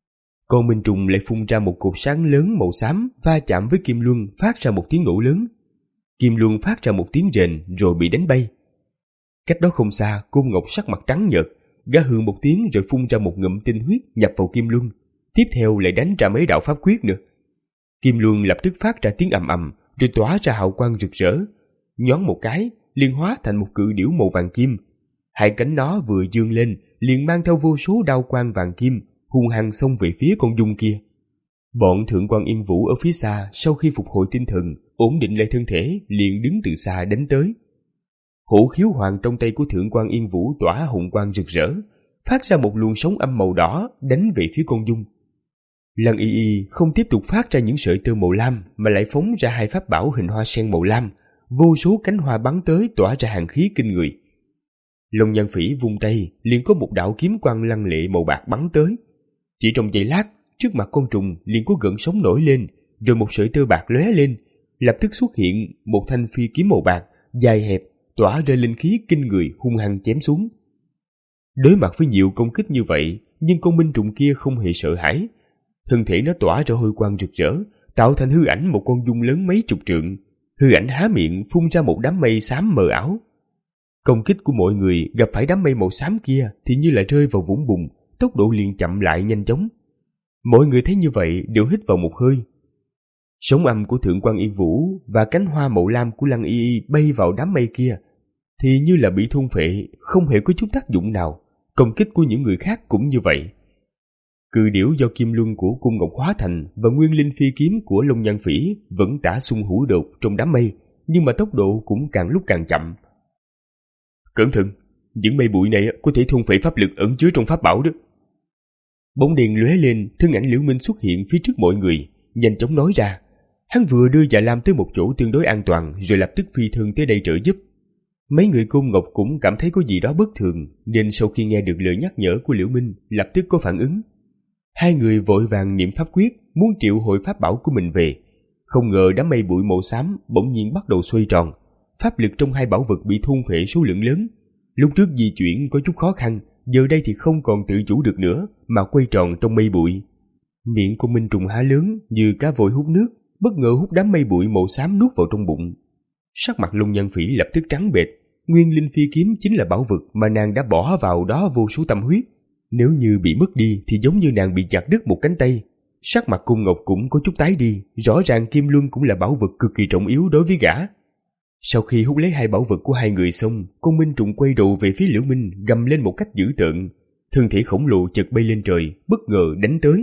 Con minh trùng lại phun ra một cột sáng lớn màu xám va chạm với kim luân, phát ra một tiếng nổ lớn. Kim luân phát ra một tiếng rền rồi bị đánh bay. Cách đó không xa, Côn Ngọc sắc mặt trắng nhợt, gã hừ một tiếng rồi phun ra một ngụm tinh huyết nhập vào kim luân, tiếp theo lại đánh ra mấy đạo pháp quyết nữa. Kim luân lập tức phát ra tiếng ầm ầm rồi tỏa ra hào quang rực rỡ, nhoáng một cái liền hóa thành một cự điểu màu vàng kim. Hai cánh nó vừa dương lên liền mang theo vô số đao quang vàng kim hung hăng xông về phía con dung kia. Bọn Thượng quan Yên Vũ ở phía xa sau khi phục hồi tinh thần, ổn định lại thân thể, liền đứng từ xa đánh tới. Hổ khiếu hoàng trong tay của Thượng quan Yên Vũ tỏa hùng quang rực rỡ, phát ra một luồng sóng âm màu đỏ đánh về phía con dung. Lăng Y Y không tiếp tục phát ra những sợi tơ màu lam mà lại phóng ra hai pháp bảo hình hoa sen màu lam, vô số cánh hoa bắn tới tỏa ra hàn khí kinh người. Long Nhan Phỉ vung tay liền có một đạo kiếm quang lăng lệ màu bạc bắn tới. Chỉ trong giây lát, trước mặt con trùng liền có gợn sóng nổi lên, rồi một sợi tơ bạc lóe lên, lập tức xuất hiện một thanh phi kiếm màu bạc dài hẹp tỏa ra linh khí kinh người hung hăng chém xuống. Đối mặt với nhiều công kích như vậy, nhưng con minh trùng kia không hề sợ hãi. Thân thể nó tỏa ra hôi quang rực rỡ, tạo thành hư ảnh một con dung lớn mấy chục trượng. Hư ảnh há miệng phun ra một đám mây xám mờ ảo. Công kích của mọi người gặp phải đám mây màu xám kia thì như là rơi vào vũng bùn, tốc độ liền chậm lại nhanh chóng. Mọi người thấy như vậy đều hít vào một hơi. Sóng âm của Thượng quan Yên Vũ và cánh hoa màu lam của Lăng Y Y bay vào đám mây kia thì như là bị thôn phệ, không hề có chút tác dụng nào. Công kích của những người khác cũng như vậy. Cự điểu do kim luân của Cung Ngọc hóa thành và nguyên linh phi kiếm của Long Nhan Phỉ vẫn tả xung hữu đột trong đám mây, nhưng mà tốc độ cũng càng lúc càng chậm. Cẩn thận, những mây bụi này có thể thôn phệ pháp lực ẩn chứa trong pháp bảo đó. Bóng đèn lóe lên, thân ảnh Liễu Minh xuất hiện phía trước mọi người, nhanh chóng nói ra. Hắn vừa đưa Dạ Lam tới một chỗ tương đối an toàn, rồi lập tức phi thân tới đây trợ giúp. Mấy người Côn Ngọc cũng cảm thấy có gì đó bất thường, nên sau khi nghe được lời nhắc nhở của Liễu Minh, lập tức có phản ứng. Hai người vội vàng niệm pháp quyết, muốn triệu hồi pháp bảo của mình về. Không ngờ đám mây bụi màu xám bỗng nhiên bắt đầu xoay tròn, pháp lực trong hai bảo vật bị thôn phệ số lượng lớn. Lúc trước di chuyển có chút khó khăn, giờ đây thì không còn tự chủ được nữa mà quay tròn trong mây bụi. Miệng của minh trùng há lớn như cá vội hút nước, bất ngờ hút đám mây bụi màu xám nuốt vào trong bụng. Sắc mặt Long Nhan Phỉ lập tức trắng bệch. Nguyên linh phi kiếm chính là bảo vật mà nàng đã bỏ vào đó vô số tâm huyết. Nếu như bị mất đi thì giống như nàng bị chặt đứt một cánh tay. Sắc mặt Cung Ngọc cũng có chút tái đi, rõ ràng kim luân cũng là bảo vật cực kỳ trọng yếu đối với gã. Sau khi hút lấy hai bảo vật của hai người xong, con minh trùng quay đầu về phía Liễu Minh, gầm lên một cách dữ tợn. Thân thể khổng lồ chợt bay lên trời, bất ngờ đánh tới.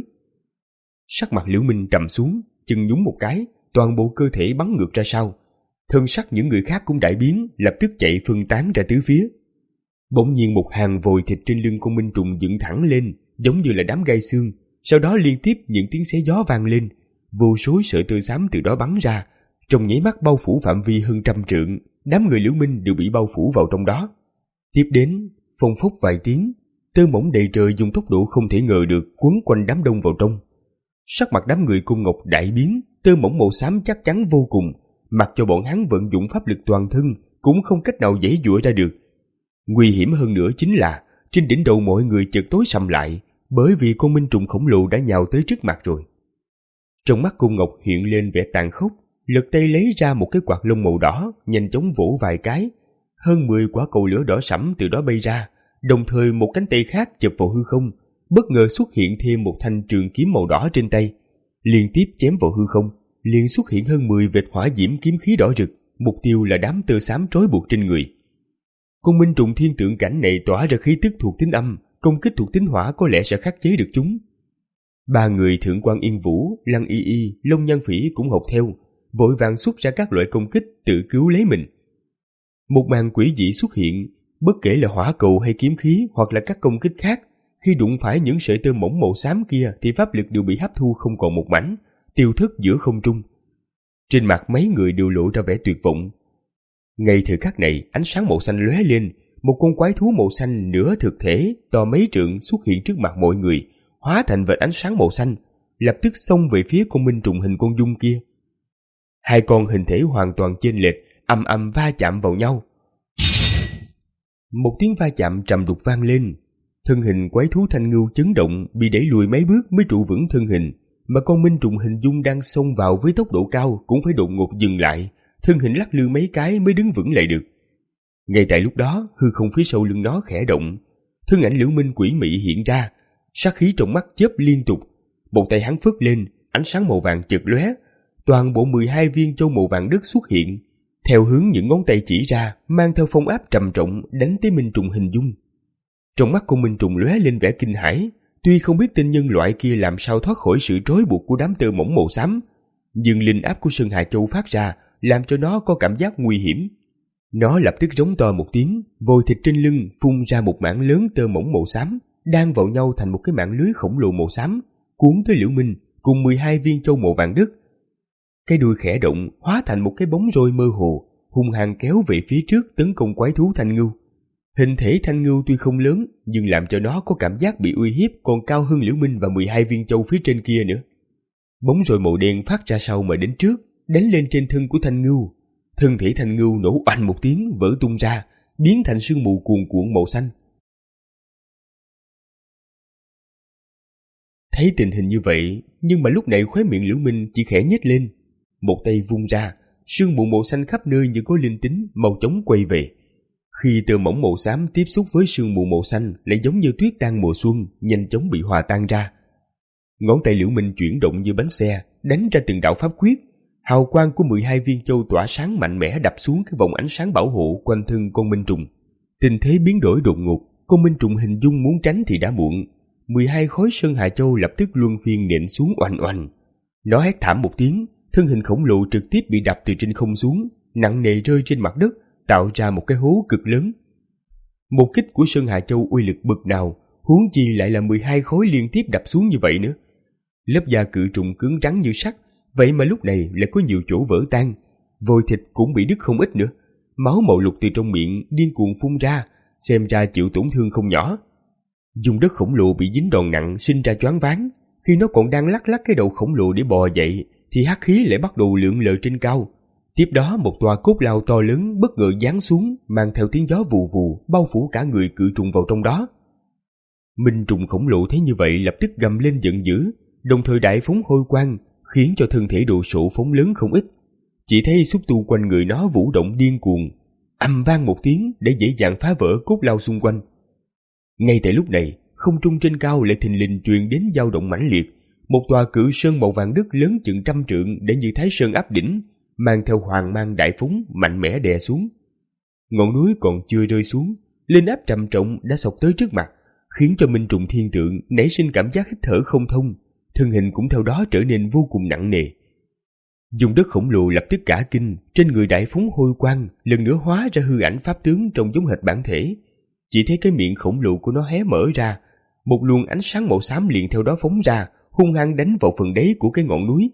Sắc mặt Liễu Minh trầm xuống, chân nhúng một cái, toàn bộ cơ thể bắn ngược ra sau. Thân sắc những người khác cũng đại biến, lập tức chạy phân tán ra tứ phía. Bỗng nhiên một hàng vồi thịt trên lưng con minh trùng dựng thẳng lên, giống như là đám gai xương. Sau đó liên tiếp những tiếng xé gió vang lên, vô số sợi tơ xám từ đó bắn ra, trong nháy mắt bao phủ phạm vi hơn trăm trượng. Đám người Liễu Minh đều bị bao phủ vào trong đó. Tiếp đến, phông phốc vài tiếng, tơ mỏng đầy trời dùng tốc độ không thể ngờ được quấn quanh đám đông vào trong. Sắc mặt đám người Cung Ngọc đại biến, tơ mỏng màu xám chắc chắn vô cùng, mặc cho bọn hắn vận dụng pháp lực toàn thân cũng không cách nào giãy giụa ra được. Nguy hiểm hơn nữa chính là trên đỉnh đầu mọi người chợt tối sầm lại, bởi vì con minh trùng khổng lồ đã nhào tới trước mặt rồi. Trong mắt Cung Ngọc hiện lên vẻ tàn khốc, lật tay lấy ra một cái quạt lông màu đỏ, nhanh chóng vỗ vài cái, hơn mười quả cầu lửa đỏ sẫm từ đó bay ra, đồng thời một cánh tay khác chụp vào hư không, bất ngờ xuất hiện thêm một thanh trường kiếm màu đỏ trên tay, liên tiếp chém vào hư không, liền xuất hiện hơn mười vệt hỏa diễm kiếm khí đỏ rực, mục tiêu là đám tơ xám trói buộc trên người. Con minh trùng thiên tượng cảnh này tỏa ra khí tức thuộc tính âm, công kích thuộc tính hỏa có lẽ sẽ khắc chế được chúng. Ba người Thượng quan Yên Vũ, Lăng Y Y, Long Nhan Phỉ cũng học theo, vội vàng xuất ra các loại công kích tự cứu lấy mình. Một màn quỷ dị xuất hiện, bất kể là hỏa cầu hay kiếm khí hoặc là các công kích khác, khi đụng phải những sợi tơ mỏng màu xám kia thì pháp lực đều bị hấp thu không còn một mảnh, tiêu thất giữa không trung. Trên mặt mấy người đều lộ ra vẻ tuyệt vọng. Ngay thời khắc này, ánh sáng màu xanh lóe lên, một con quái thú màu xanh nửa thực thể to mấy trượng xuất hiện trước mặt mọi người, hóa thành vệt ánh sáng màu xanh, lập tức xông về phía con minh trùng hình con dung kia. Hai con hình thể hoàn toàn chênh lệch, ầm ầm va chạm vào nhau. Một tiếng va chạm trầm đục vang lên, Thân hình quái thú thanh ngưu chấn động, bị đẩy lùi mấy bước mới trụ vững thân hình, mà con minh trùng hình dung đang xông vào với tốc độ cao cũng phải đột ngột dừng lại, thân hình lắc lư mấy cái mới đứng vững lại được. Ngay tại lúc đó, hư không phía sau lưng nó khẽ động, thân ảnh Liễu Minh quỷ mị hiện ra, sát khí trong mắt chớp liên tục, một tay hắn phất lên, ánh sáng màu vàng chợt lóe, toàn bộ mười hai viên châu màu vàng đất xuất hiện, theo hướng những ngón tay chỉ ra, mang theo phong áp trầm trọng đánh tới minh trùng hình dung. Trong mắt con minh trùng lóe lên vẻ kinh hãi, tuy không biết tên nhân loại kia làm sao thoát khỏi sự trói buộc của đám tơ mỏng màu xám, nhưng linh áp của Sơn Hà Châu phát ra làm cho nó có cảm giác nguy hiểm. Nó lập tức rống to một tiếng, vòi thịt trên lưng phun ra một mảng lớn tơ mỏng màu xám, đan vào nhau thành một cái mạng lưới khổng lồ màu xám, cuốn tới Liễu Minh cùng mười hai viên châu màu vàng đất. Cái đuôi khẽ động hóa thành một cái bóng roi mơ hồ, hung hăng kéo về phía trước tấn công quái thú thanh ngưu. Hình thể thanh ngưu tuy không lớn, nhưng làm cho nó có cảm giác bị uy hiếp còn cao hơn Liễu Minh và mười hai viên châu phía trên kia nữa. Bóng roi màu đen phát ra sau mà đến trước, đánh lên trên thân của thanh ngưu. Thân thể thanh ngưu nổ oanh một tiếng vỡ tung ra, biến thành sương mù cuồn cuộn màu xanh. Thấy tình hình như vậy, nhưng mà lúc này khóe miệng Liễu Minh chỉ khẽ nhếch lên, một tay vung ra, sương mù màu xanh khắp nơi như có linh tính mau chóng quay về. Khi tơ mỏng màu xám tiếp xúc với sương mù màu xanh lại giống như tuyết tan mùa xuân, nhanh chóng bị hòa tan ra. Ngón tay Liễu Minh chuyển động như bánh xe, đánh ra từng đạo pháp quyết. Hào quang của mười hai viên châu tỏa sáng mạnh mẽ đập xuống cái vòng ánh sáng bảo hộ quanh thân con minh trùng. Tình thế biến đổi đột ngột, con minh trùng hình dung muốn tránh thì đã muộn. mười hai khối Sơn Hà Châu lập tức luân phiên nện xuống oanh oanh. Nó hét thảm một tiếng, thân hình khổng lồ trực tiếp bị đập từ trên không xuống, nặng nề rơi trên mặt đất, tạo ra một cái hố cực lớn. Một kích của Sơn Hà Châu uy lực bực nào, huống chi lại là mười hai khối liên tiếp đập xuống như vậy nữa. Lớp da cự trùng cứng rắn như sắt, vậy mà lúc này lại có nhiều chỗ vỡ tan, vòi thịt cũng bị đứt không ít nữa. Máu màu lục từ trong miệng điên cuồng phun ra, xem ra chịu tổn thương không nhỏ. Dùng đất khổng lồ bị dính đòn nặng sinh ra choáng váng, khi nó còn đang lắc lắc cái đầu khổng lồ để bò dậy thì hắc khí lại bắt đầu lượn lờ trên cao. Tiếp đó một tòa cốt lao to lớn bất ngờ giáng xuống, mang theo tiếng gió vù vù bao phủ cả người cự trùng vào trong đó. Minh trùng khổng lồ thấy như vậy lập tức gầm lên giận dữ, đồng thời đại phóng hôi quang, khiến cho thân thể đồ sộ phóng lớn không ít. Chỉ thấy xúc tu quanh người nó vũ động điên cuồng, ầm vang một tiếng để dễ dàng phá vỡ cốt lao xung quanh. Ngay tại lúc này, không trung trên cao lại thình lình truyền đến dao động mãnh liệt, một tòa cự sơn màu vàng đất lớn chừng trăm trượng để như Thái Sơn áp đỉnh, mang theo hoàng mang đại phóng mạnh mẽ đè xuống. Ngọn núi còn chưa rơi xuống, linh áp trầm trọng đã xộc tới trước mặt, khiến cho Minh trùng thiên tượng nảy sinh cảm giác hít thở không thông, thân hình cũng theo đó trở nên vô cùng nặng nề. Dùng đất khổng lồ lập tức cả kinh, trên người đại phóng hôi quang lần nữa hóa ra hư ảnh pháp tướng trông giống hệt bản thể. Chỉ thấy cái miệng khổng lồ của nó hé mở ra, một luồng ánh sáng màu xám liền theo đó phóng ra, hung hăng đánh vào phần đáy của cái ngọn núi.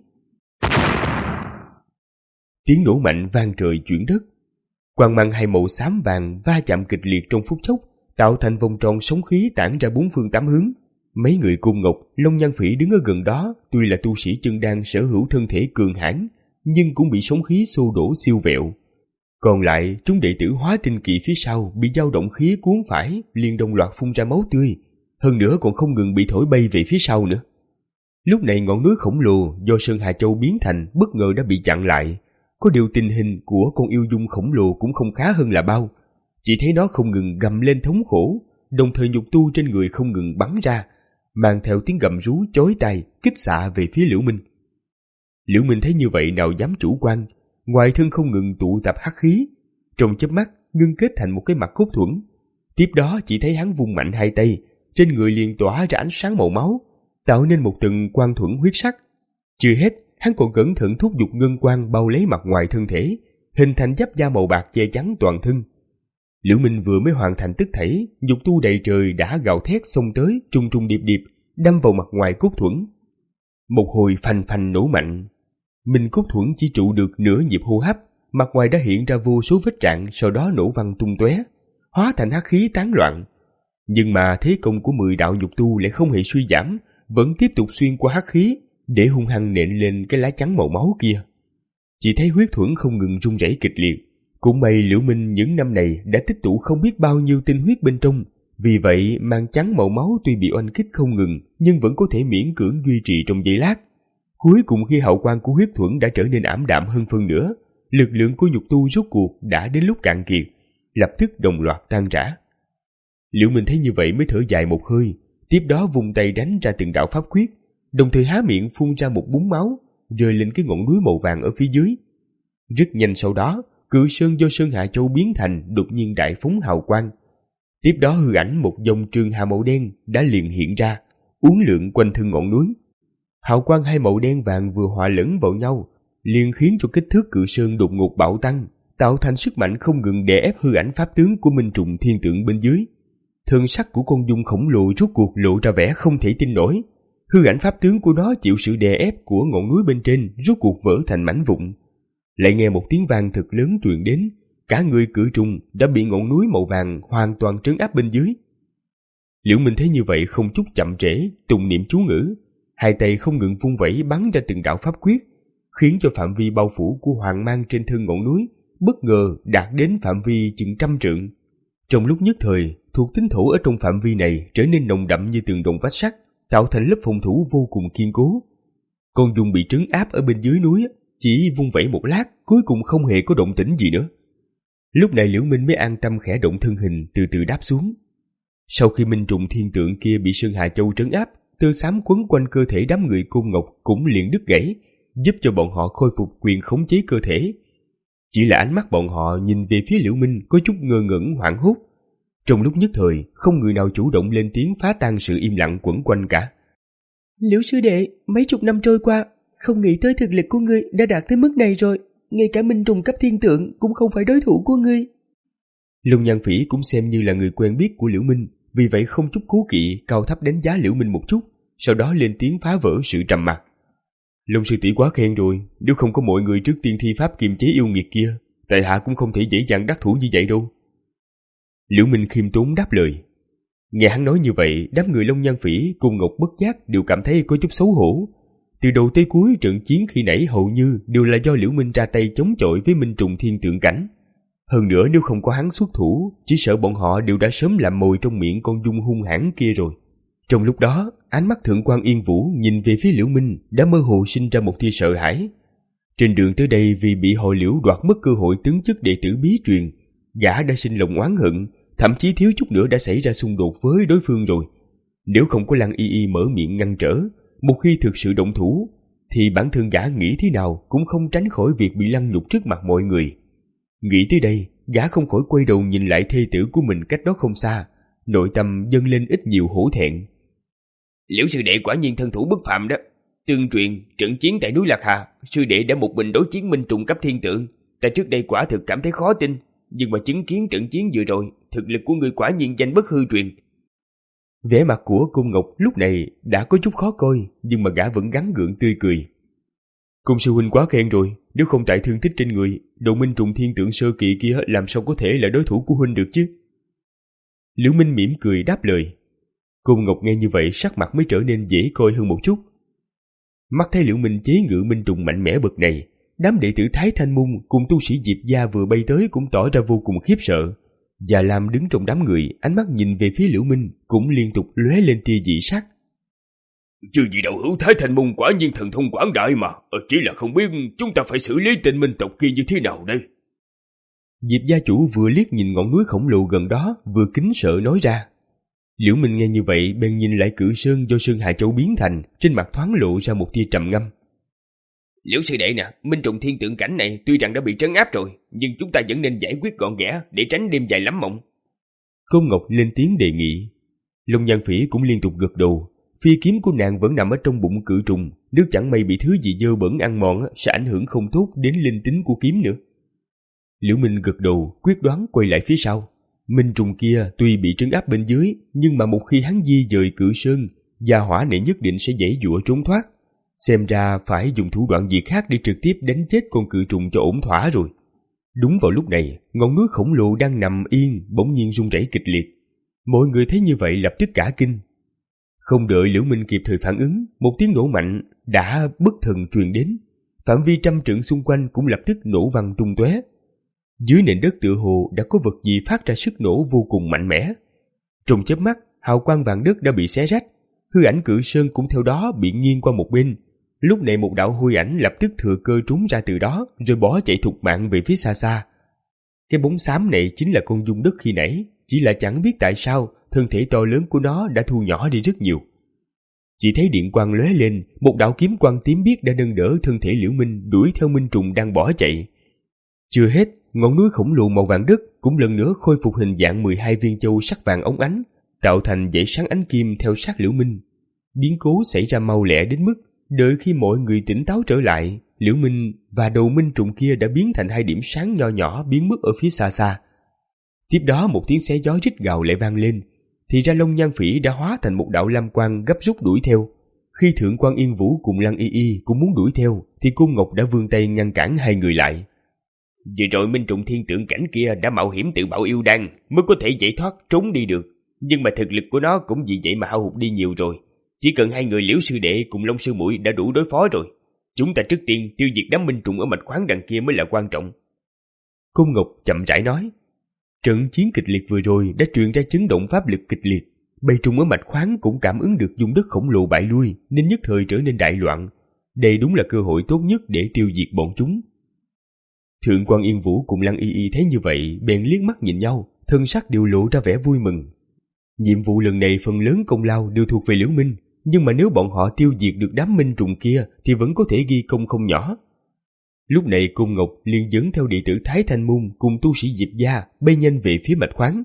Tiếng nổ mạnh vang trời chuyển đất, quang mang hai màu xám vàng va chạm kịch liệt trong phút chốc, tạo thành vòng tròn sóng khí tản ra bốn phương tám hướng. Mấy người Cung Ngọc, Long Nhan Phỉ đứng ở gần đó, tuy là tu sĩ chân đan sở hữu thân thể cường hãn, nhưng cũng bị sóng khí xô đổ siêu vẹo. Còn lại, chúng đệ tử Hóa Tinh Kỳ phía sau bị dao động khí cuốn phải, liền đồng loạt phun ra máu tươi, hơn nữa còn không ngừng bị thổi bay về phía sau nữa. Lúc này ngọn núi khổng lồ do Sơn Hà Châu biến thành bất ngờ đã bị chặn lại. Có điều tình hình của con yêu dung khổng lồ cũng không khá hơn là bao. Chỉ thấy nó không ngừng gầm lên thống khổ, đồng thời nhục tu trên người không ngừng bắn ra, mang theo tiếng gầm rú chói tai kích xạ về phía Liễu Minh. Liễu Minh thấy như vậy nào dám chủ quan, ngoài thân không ngừng tụ tập hắc khí, trong chớp mắt ngưng kết thành một cái mặt cốt thuẫn. Tiếp đó chỉ thấy hắn vung mạnh hai tay, trên người liền tỏa ra ánh sáng màu máu, tạo nên một từng quang thuẫn huyết sắc. Chưa hết, hắn còn cẩn thận thúc giục ngân quang bao lấy mặt ngoài thân thể, hình thành giáp da màu bạc che chắn toàn thân. Liễu Minh vừa mới hoàn thành tất thảy, nhục tu đầy trời đã gào thét xông tới, trung trung điệp điệp, đâm vào mặt ngoài cốt thuẫn. Một hồi phanh phanh nổ mạnh, Minh cốt thuẫn chỉ trụ được nửa nhịp hô hấp, mặt ngoài đã hiện ra vô số vết rạn, sau đó nổ văng tung tóe, hóa thành hắc khí tán loạn. Nhưng mà thế công của mười đạo nhục tu lại không hề suy giảm, vẫn tiếp tục xuyên qua hắc khí để hung hăng nện lên cái lá chắn màu máu kia. Chỉ thấy huyết thuẫn không ngừng rung rẩy kịch liệt. Cũng may Liễu Minh những năm này đã tích tụ không biết bao nhiêu tinh huyết bên trong, Vì vậy màn trắng màu máu tuy bị oanh kích không ngừng nhưng vẫn có thể miễn cưỡng duy trì trong giây lát. Cuối cùng khi hào quang của huyết thuẫn đã trở nên ảm đạm hơn phân nửa, lực lượng của nhục tu rốt cuộc đã đến lúc cạn kiệt, lập tức đồng loạt tan rã. Liễu Minh thấy như vậy mới thở dài một hơi, tiếp đó vùng tay đánh ra từng đạo pháp quyết, đồng thời há miệng phun ra một búng máu rơi lên cái ngọn núi màu vàng ở phía dưới. Rất nhanh sau đó, cự sơn do Sơn Hạ Châu biến thành đột nhiên đại phóng hào quang. Tiếp đó hư ảnh một dòng trường hà màu đen đã liền hiện ra, uốn lượn quanh thân ngọn núi. Hào quang hai màu đen vàng vừa hòa lẫn vào nhau, liền khiến cho kích thước cự sơn đột ngột bạo tăng, tạo thành sức mạnh không ngừng đè ép hư ảnh pháp tướng của Minh Trùng Thiên Tượng bên dưới. Thân sắc của con dung khổng lồ rốt cuộc lộ ra vẻ không thể tin nổi. Hư ảnh pháp tướng của nó chịu sự đè ép của ngọn núi bên trên rốt cuộc vỡ thành mảnh vụn. Lại nghe một tiếng vang thật lớn truyền đến, cả người cự trùng đã bị ngọn núi màu vàng hoàn toàn trấn áp bên dưới. Liễu Minh thấy như vậy không chút chậm trễ, tụng niệm chú ngữ, hai tay không ngừng vung vẩy bắn ra từng đạo pháp quyết, khiến cho phạm vi bao phủ của hoàng mang trên thân ngọn núi bất ngờ đạt đến phạm vi chừng trăm trượng. Trong lúc nhất thời, thuộc tính thổ ở trong phạm vi này trở nên nồng đậm như tường đồng vách sắt, tạo thành lớp phòng thủ vô cùng kiên cố. Con dung bị trấn áp ở bên dưới núi chỉ vung vẩy một lát, cuối cùng không hề có động tĩnh gì nữa. Lúc này Liễu Minh mới an tâm khẽ động thân hình từ từ đáp xuống. Sau khi Minh Trùng Thiên Tượng kia bị Sơn Hà Châu trấn áp, tơ xám quấn quanh cơ thể đám người Côn Ngọc cũng liền đứt gãy, giúp cho bọn họ khôi phục quyền khống chế cơ thể. Chỉ là ánh mắt bọn họ nhìn về phía Liễu Minh có chút ngơ ngẩn hoảng hốt. Trong lúc nhất thời, không người nào chủ động lên tiếng phá tan sự im lặng quẩn quanh cả. Liễu sư đệ, mấy chục năm trôi qua, không nghĩ tới thực lực của ngươi đã đạt tới mức này rồi. Ngay cả Minh Trùng cấp thiên tượng cũng không phải đối thủ của ngươi. Lông Nhan Phỉ cũng xem như là người quen biết của Liễu Minh, vì vậy không chút cố kỵ cao thấp đánh giá Liễu Minh một chút, sau đó lên tiếng phá vỡ sự trầm mặc. Lông sư tỷ quá khen rồi, nếu không có mọi người trước tiên thi pháp kiềm chế yêu nghiệt kia, tại hạ cũng không thể dễ dàng đắc thủ như vậy đâu. Liễu Minh khiêm tốn đáp lời. Nghe hắn nói như vậy, đám người Long Nhan Phỉ cùng Ngọc Bất Giác đều cảm thấy có chút xấu hổ. Từ đầu tới cuối trận chiến khi nãy hầu như đều là do Liễu Minh ra tay chống chọi với Minh Trùng Thiên Tượng cảnh. Hơn nữa nếu không có hắn xuất thủ, chỉ sợ bọn họ đều đã sớm làm mồi trong miệng con dung hung hãn kia rồi. Trong lúc đó, ánh mắt Thượng quan Yên Vũ nhìn về phía Liễu Minh đã mơ hồ sinh ra một tia sợ hãi. Trên đường tới đây vì bị Hội Liễu đoạt mất cơ hội tướng chức đệ tử bí truyền, gã đã sinh lòng oán hận, thậm chí thiếu chút nữa đã xảy ra xung đột với đối phương rồi. Nếu không có Lăng Y Y mở miệng ngăn trở, một khi thực sự động thủ, thì bản thân gã nghĩ thế nào cũng không tránh khỏi việc bị lăng nhục trước mặt mọi người. Nghĩ tới đây, gã không khỏi quay đầu nhìn lại thê tử của mình cách đó không xa, nội tâm dâng lên ít nhiều hổ thẹn. Liễu sư đệ quả nhiên thân thủ bất phàm đó. Tương truyền, trận chiến tại núi Lạc Hà, sư đệ đã một mình đối chiến Minh Trùng cấp thiên tượng. Ta trước đây quả thực cảm thấy khó tin, nhưng mà chứng kiến trận chiến vừa rồi, thực lực của người quả nhiên danh bất hư truyền. Vẻ mặt của Cung Ngọc lúc này đã có chút khó coi, nhưng mà gã vẫn gắng gượng tươi cười. Cung sư huynh quá khen rồi, nếu không tại thương tích trên người, đầu Minh Trùng Thiên Tượng sơ kỳ kia làm sao có thể là đối thủ của huynh được chứ? Liễu Minh mỉm cười đáp lời. Cung Ngọc nghe như vậy sắc mặt mới trở nên dễ coi hơn một chút. Mắt thấy Liễu Minh chế ngự Minh Trùng mạnh mẽ bậc này, đám đệ tử Thái Thanh Môn cùng tu sĩ Diệp gia vừa bay tới cũng tỏ ra vô cùng khiếp sợ. Già Lam đứng trong đám người, ánh mắt nhìn về phía Liễu Minh cũng liên tục lóe lên tia dị sắc. Chứ gì đạo hữu Thái Thanh Môn quả nhiên thần thông quảng đại mà, chỉ là không biết chúng ta phải xử lý tên minh tộc kia như thế nào đây. Diệp gia chủ vừa liếc nhìn ngọn núi khổng lồ gần đó, vừa kính sợ nói ra. Liễu Minh nghe như vậy bèn nhìn lại cự sơn do Sơn Hà Châu biến thành, trên mặt thoáng lộ ra một tia trầm ngâm. Liễu sư đệ nè, Minh Trùng Thiên Tượng cảnh này tuy rằng đã bị trấn áp rồi, nhưng chúng ta vẫn nên giải quyết gọn ghẽ để tránh đêm dài lắm mộng. Công Ngọc lên tiếng đề nghị. Long Nhan Phỉ cũng liên tục gật đầu. Phi kiếm của nàng vẫn nằm ở trong bụng cự trùng, nếu chẳng may bị thứ gì dơ bẩn ăn mòn sẽ ảnh hưởng không tốt đến linh tính của kiếm nữa. Liễu Minh gật đầu, quyết đoán quay lại phía sau. Minh Trùng kia tuy bị trấn áp bên dưới, nhưng mà một khi hắn di dời cự sơn, gia hỏa này nhất định sẽ dễ dụa trốn thoát. Xem ra phải dùng thủ đoạn gì khác để trực tiếp đánh chết con cự trùng cho ổn thỏa rồi. Đúng vào lúc này, ngọn núi khổng lồ đang nằm yên bỗng nhiên rung rẩy kịch liệt. Mọi người thấy như vậy lập tức cả kinh. Không đợi Liễu Minh kịp thời phản ứng, một tiếng nổ mạnh đã bất thần truyền đến. Phạm vi trăm trượng xung quanh cũng lập tức nổ văng tung tóe. Dưới nền đất tựa hồ đã có vật gì phát ra sức nổ vô cùng mạnh mẽ. Trong chớp mắt, hào quang vàng đất đã bị xé rách, hư ảnh Cự Sơn cũng theo đó bị nghiêng qua một bên. Lúc này một đạo hư ảnh lập tức thừa cơ trốn ra từ đó, rồi bỏ chạy thục mạng về phía xa xa. Cái bóng xám này chính là con dung đất khi nãy, chỉ là chẳng biết tại sao thân thể to lớn của nó đã thu nhỏ đi rất nhiều. Chỉ thấy điện quang lóe lên, một đạo kiếm quang tím biếc đã nâng đỡ thân thể Liễu Minh đuổi theo Minh Trùng đang bỏ chạy. Chưa hết, ngọn núi khổng lồ màu vàng đất cũng lần nữa khôi phục hình dạng mười hai viên châu sắc vàng óng ánh, tạo thành dãy sáng ánh kim theo sát Liễu Minh. Biến cố xảy ra mau lẹ đến mức đợi khi mọi người tỉnh táo trở lại, Liễu Minh và đầu Minh Trùng kia đã biến thành hai điểm sáng nho nhỏ biến mất ở phía xa xa. Tiếp đó một tiếng xé gió rít gào lại vang lên, thì ra Long Nhan Phỉ đã hóa thành một đạo lam quang gấp rút đuổi theo. Khi Thượng Quan Yên Vũ cùng Lăng Y Y cũng muốn đuổi theo, thì Côn Ngọc đã vươn tay ngăn cản hai người lại. Vừa rồi Minh Trùng Thiên Tượng Cảnh kia đã mạo hiểm tự bạo yêu đan mới có thể giải thoát trốn đi được, nhưng mà thực lực của nó cũng vì vậy mà hao hụt đi nhiều rồi. Chỉ cần hai người Liễu sư đệ cùng Long sư muội đã đủ đối phó rồi. Chúng ta trước tiên tiêu diệt đám Minh Trùng ở mạch khoáng đằng kia mới là quan trọng. Côn Ngọc chậm rãi nói. Trận chiến kịch liệt vừa rồi đã truyền ra chấn động pháp lực kịch liệt. Bầy trùng ở mạch khoáng cũng cảm ứng được dung đất khổng lồ bại lui, nên nhất thời trở nên đại loạn. Đây đúng là cơ hội tốt nhất để tiêu diệt bọn chúng. Thượng Quan Yên Vũ cùng Lăng Y Y thấy như vậy, bèn liếc mắt nhìn nhau, thân sắc đều lộ ra vẻ vui mừng. Nhiệm vụ lần này phần lớn công lao đều thuộc về Liễu Minh, nhưng mà nếu bọn họ tiêu diệt được đám Minh Trùng kia thì vẫn có thể ghi công không nhỏ. Lúc này Côn Ngọc liền dẫn theo đệ tử Thái Thanh Môn cùng tu sĩ Diệp gia bay nhanh về phía mạch khoáng.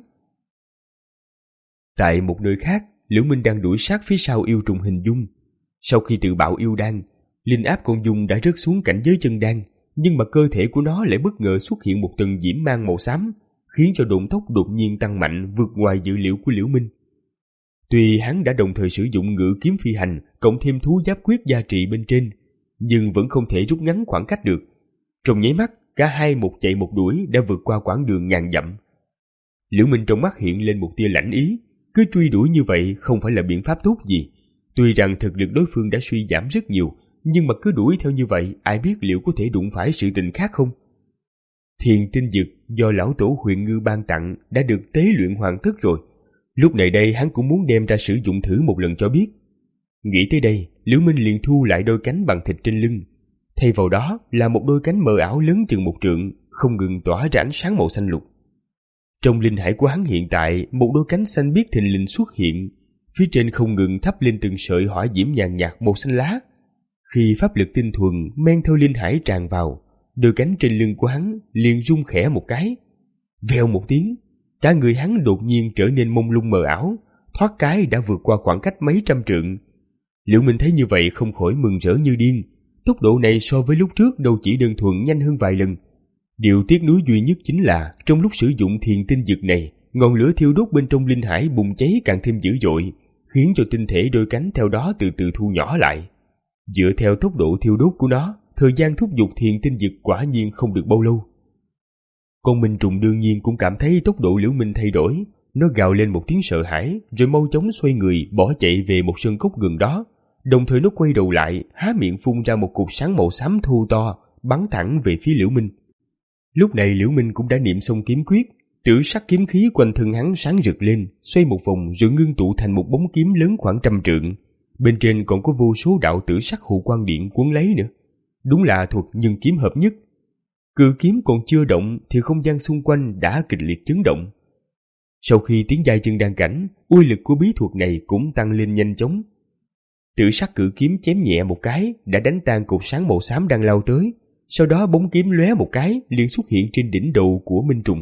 Tại một nơi khác, Liễu Minh đang đuổi sát phía sau yêu trùng Hình Dung. Sau khi tự bạo yêu đan, linh áp con Dung đã rớt xuống cảnh giới chân đan, nhưng mà cơ thể của nó lại bất ngờ xuất hiện một tầng diễm mang màu xám, khiến cho độn tốc đột nhiên tăng mạnh vượt ngoài dự liệu của Liễu Minh. Tuy hắn đã đồng thời sử dụng ngự kiếm phi hành cộng thêm thú giáp quyết gia trị bên trên, nhưng vẫn không thể rút ngắn khoảng cách được. Trong nháy mắt, cả hai một chạy một đuổi đã vượt qua quãng đường ngàn dặm. Liễu Minh trong mắt hiện lên một tia lãnh ý, cứ truy đuổi như vậy không phải là biện pháp tốt gì. Tuy rằng thực lực đối phương đã suy giảm rất nhiều, nhưng mà cứ đuổi theo như vậy, ai biết liệu có thể đụng phải sự tình khác không? Thiền tinh dược do lão tổ Huyền Ngư ban tặng đã được tế luyện hoàn tất rồi. Lúc này đây hắn cũng muốn đem ra sử dụng thử một lần cho biết. Nghĩ tới đây, Liễu Minh liền thu lại đôi cánh bằng thịt trên lưng. Thay vào đó là một đôi cánh mờ ảo lớn chừng một trượng, không ngừng tỏa ra ánh sáng màu xanh lục. Trong linh hải của hắn hiện tại, một đôi cánh xanh biếc thình lình xuất hiện, phía trên không ngừng thắp lên từng sợi hỏa diễm nhàn nhạt màu xanh lá. Khi pháp lực tinh thuần men theo linh hải tràn vào, đôi cánh trên lưng của hắn liền rung khẽ một cái. Vèo một tiếng, cả người hắn đột nhiên trở nên mông lung mờ ảo, thoát cái đã vượt qua khoảng cách mấy trăm trượng. Liễu Minh thấy như vậy không khỏi mừng rỡ như điên. Tốc độ này so với lúc trước đâu chỉ đơn thuần nhanh hơn vài lần. Điều tiếc nuối duy nhất chính là trong lúc sử dụng thiền tinh dược này, ngọn lửa thiêu đốt bên trong linh hải bùng cháy càng thêm dữ dội, khiến cho tinh thể đôi cánh theo đó từ từ thu nhỏ lại. Dựa theo tốc độ thiêu đốt của nó, thời gian thúc giục thiền tinh dược quả nhiên không được bao lâu. Con Minh Trùng đương nhiên cũng cảm thấy tốc độ Liễu Minh thay đổi, nó gào lên một tiếng sợ hãi, rồi mau chóng xoay người bỏ chạy về một sơn cốc gần đó. Đồng thời nó quay đầu lại, há miệng phun ra một cục sáng màu xám thô to, bắn thẳng về phía Liễu Minh. Lúc này Liễu Minh cũng đã niệm xong kiếm quyết, tử sắc kiếm khí quanh thân hắn sáng rực lên, xoay một vòng rồi ngưng tụ thành một bóng kiếm lớn khoảng trăm trượng. Bên trên còn có vô số đạo tử sắc hù quang điện cuốn lấy nữa. Đúng là thuật nhân kiếm hợp nhất. Cự kiếm còn chưa động thì không gian xung quanh đã kịch liệt chấn động. Sau khi tiến giai chân đan cảnh, uy lực của bí thuật này cũng tăng lên nhanh chóng. Tử sắc cự kiếm chém nhẹ một cái đã đánh tan cột sáng màu xám đang lao tới. Sau đó bóng kiếm lóe một cái liền xuất hiện trên đỉnh đầu của Minh Trùng.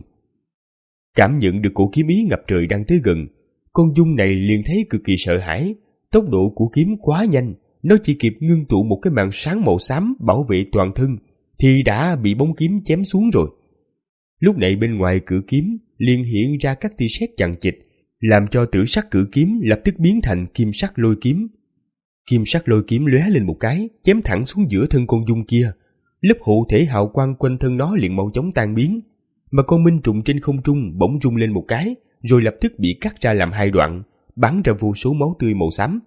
Cảm nhận được cổ kiếm ý ngập trời đang tới gần, con Dung này liền thấy cực kỳ sợ hãi. Tốc độ của kiếm quá nhanh, nó chỉ kịp ngưng tụ một cái màn sáng màu xám bảo vệ toàn thân thì đã bị bóng kiếm chém xuống rồi. Lúc này bên ngoài cự kiếm liền hiện ra các tia sét chằng chịt, làm cho tử sắc cự kiếm lập tức biến thành kim sắc lôi kiếm. Kim sắc lôi kiếm lóe lên một cái, chém thẳng xuống giữa thân con Dung kia. Lớp hộ thể hào quang quanh thân nó liền mau chóng tan biến, mà con Minh Trùng trên không trung bỗng rung lên một cái, rồi lập tức bị cắt ra làm hai đoạn, bắn ra vô số máu tươi màu xám.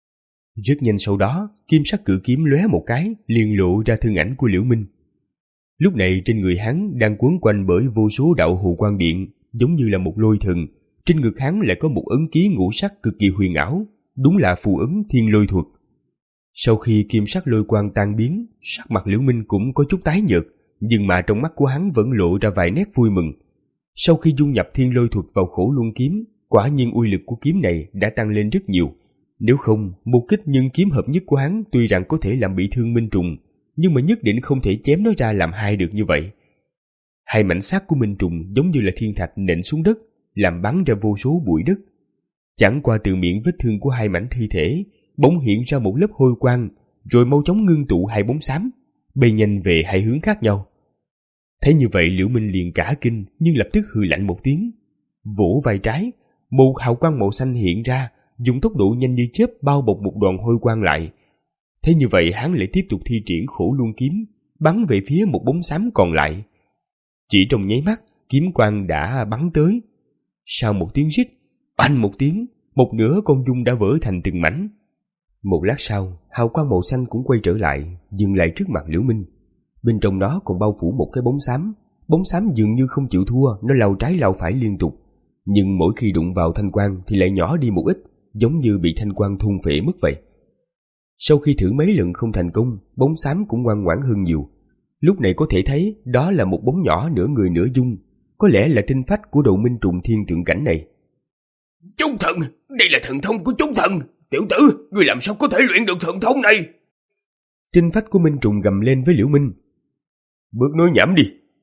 Rất nhanh sau đó, kim sắc cự kiếm lóe một cái, liền lộ ra thân ảnh của Liễu Minh. Lúc này trên người hắn đang quấn quanh bởi vô số đạo hồ quang điện, giống như là một lôi thần. Trên ngực hắn lại có một ấn ký ngũ sắc cực kỳ huyền ảo, đúng là phù ấn thiên lôi thuật. Sau khi kim sắc lôi quang tan biến, sắc mặt Liễu Minh cũng có chút tái nhợt, nhưng mà trong mắt của hắn vẫn lộ ra vài nét vui mừng. Sau khi dung nhập thiên lôi thuật vào Khổ Luân kiếm, quả nhiên uy lực của kiếm này đã tăng lên rất nhiều. Nếu không, một kích nhân kiếm hợp nhất của hắn tuy rằng có thể làm bị thương Minh Trùng, nhưng mà nhất định không thể chém nó ra làm hai được như vậy. Hai mảnh xác của Minh Trùng giống như là thiên thạch nện xuống đất, làm bắn ra vô số bụi đất. Chẳng qua từ miệng vết thương của hai mảnh thi thể bỗng hiện ra một lớp hôi quang, rồi mau chóng ngưng tụ hai bóng xám, bay nhanh về hai hướng khác nhau. Thấy như vậy, Liễu Minh liền cả kinh, nhưng lập tức hừ lạnh một tiếng, vỗ vai trái, một hào quang màu xanh hiện ra, dùng tốc độ nhanh như chớp bao bọc một đoàn hôi quang lại. Thế như vậy, hắn lại tiếp tục thi triển Khổ Luân kiếm, bắn về phía một bóng xám còn lại. Chỉ trong nháy mắt, kiếm quang đã bắn tới. Sau một tiếng rít, oanh một tiếng, một nửa con dung đã vỡ thành từng mảnh. Một lát sau, hào quang màu xanh cũng quay trở lại, dừng lại trước mặt Liễu Minh. Bên trong đó còn bao phủ một cái bóng xám. Bóng xám dường như không chịu thua, nó lao trái lao phải liên tục. Nhưng mỗi khi đụng vào thanh quang thì lại nhỏ đi một ít, giống như bị thanh quang thôn phệ mất vậy. Sau khi thử mấy lần không thành công, bóng xám cũng ngoan ngoãn hơn nhiều. Lúc này có thể thấy đó là một bóng nhỏ nửa người nửa dung, có lẽ là tinh phách của đầu Minh Trùng thiên tượng cảnh này. Chúng thần, đây là thần thông của chúng thần. Tiểu tử, ngươi làm sao có thể luyện được thần thông này? Tinh phách của Minh Trùng gầm lên với Liễu Minh. Bớt nói nhảm đi.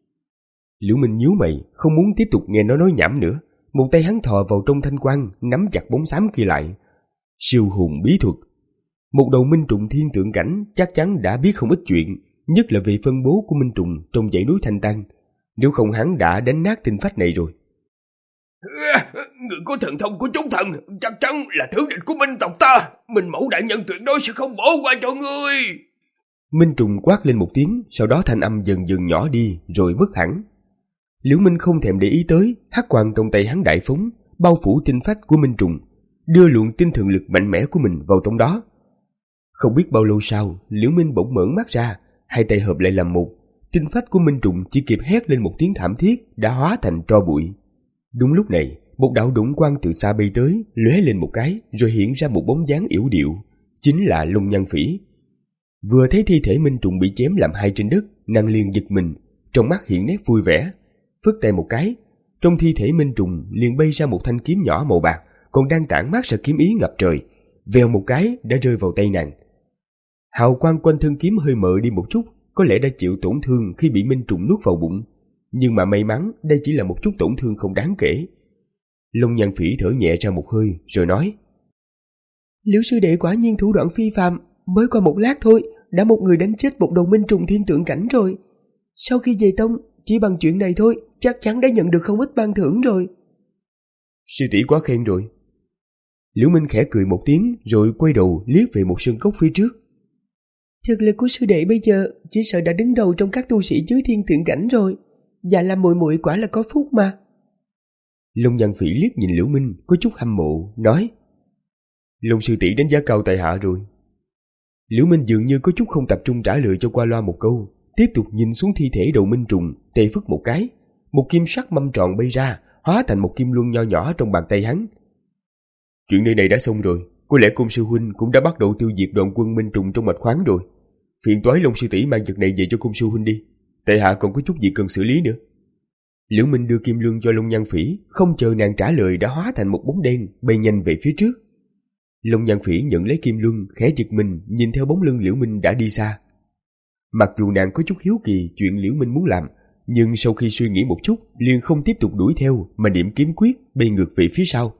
Liễu Minh nhíu mày, không muốn tiếp tục nghe nó nói nhảm nữa. Một tay hắn thò vào trong thanh quang, nắm chặt bóng xám kia lại. Siêu hồn bí thuật. Một đầu Minh Trùng thiên tượng cảnh chắc chắn đã biết không ít chuyện, nhất là về phân bố của Minh Trùng trong dãy núi Thanh Tăng. Nếu không hắn đã đánh nát tinh phách này rồi. Người có thần thông của chúng thần, chắc chắn là thứ địch của Minh tộc ta. Minh Mẫu đại nhân tuyệt đối sẽ không bỏ qua cho ngươi. Minh Trùng quát lên một tiếng, sau đó thanh âm dần dần nhỏ đi, rồi mất hẳn. Liễu Minh không thèm để ý tới, hắc quang trong tay hắn đại phóng, bao phủ tinh phách của Minh Trùng, đưa luồng tinh thần lực mạnh mẽ của mình vào trong đó. Không biết bao lâu sau, Liễu Minh bỗng mở mắt ra, hai tay hợp lại làm một. Tinh phách của Minh Trùng chỉ kịp hét lên một tiếng thảm thiết, đã hóa thành tro bụi. Đúng lúc này, một đạo đụng quang từ xa bay tới, lóe lên một cái, rồi hiện ra một bóng dáng yểu điệu, chính là Long Nhan Phỉ. Vừa thấy thi thể Minh Trùng bị chém làm hai trên đất, nàng liền giật mình, trong mắt hiện nét vui vẻ, phất tay một cái, trong thi thể Minh Trùng liền bay ra một thanh kiếm nhỏ màu bạc, còn đang tản mát ra kiếm ý ngập trời, vèo một cái đã rơi vào tay nàng. Hào quang quanh thân kiếm hơi mờ đi một chút, có lẽ đã chịu tổn thương khi bị Minh Trùng nuốt vào bụng, nhưng mà may mắn đây chỉ là một chút tổn thương không đáng kể. Long Nhan Phỉ thở nhẹ ra một hơi rồi nói: Liễu sư đệ quả nhiên thủ đoạn phi phàm, mới qua một lát thôi đã một người đánh chết một đầu Minh Trùng thiên tượng cảnh rồi. Sau khi về tông, chỉ bằng chuyện này thôi chắc chắn đã nhận được không ít ban thưởng rồi. Sư tỷ quá khen rồi. Liễu Minh khẽ cười một tiếng rồi quay đầu liếc về một sơn cốc phía trước. Thực lực của sư đệ bây giờ chỉ sợ đã đứng đầu trong các tu sĩ dưới thiên tượng cảnh rồi. Dạ làm muội muội quả là có phúc mà. Long Nhan Phỉ liếc nhìn Liễu Minh có chút hâm mộ, nói: Long sư tỷ đánh giá cao tại hạ rồi. Liễu Minh dường như có chút không tập trung trả lời cho qua loa một câu, tiếp tục nhìn xuống thi thể đầu Minh Trùng, tay phất một cái, một kim sắc mâm tròn bay ra, hóa thành một kim luân nho nhỏ trong bàn tay hắn. Chuyện nơi này đã xong rồi, có lẽ Côn sư huynh cũng đã bắt đầu tiêu diệt đoàn quân Minh Trùng trong mạch khoáng rồi. Phiền toái Long sư tỷ mang vật này về cho Côn sư huynh đi, tại hạ còn có chút việc cần xử lý nữa. Liễu Minh đưa kim luân cho Long Nhan Phỉ, không chờ nàng trả lời đã hóa thành một bóng đen bay nhanh về phía trước. Long Nhan Phỉ nhận lấy kim luân, khẽ giật mình nhìn theo bóng lưng Liễu Minh đã đi xa. Mặc dù nàng có chút hiếu kỳ chuyện Liễu Minh muốn làm, nhưng sau khi suy nghĩ một chút liền không tiếp tục đuổi theo mà niệm kiếm quyết bay ngược về phía sau.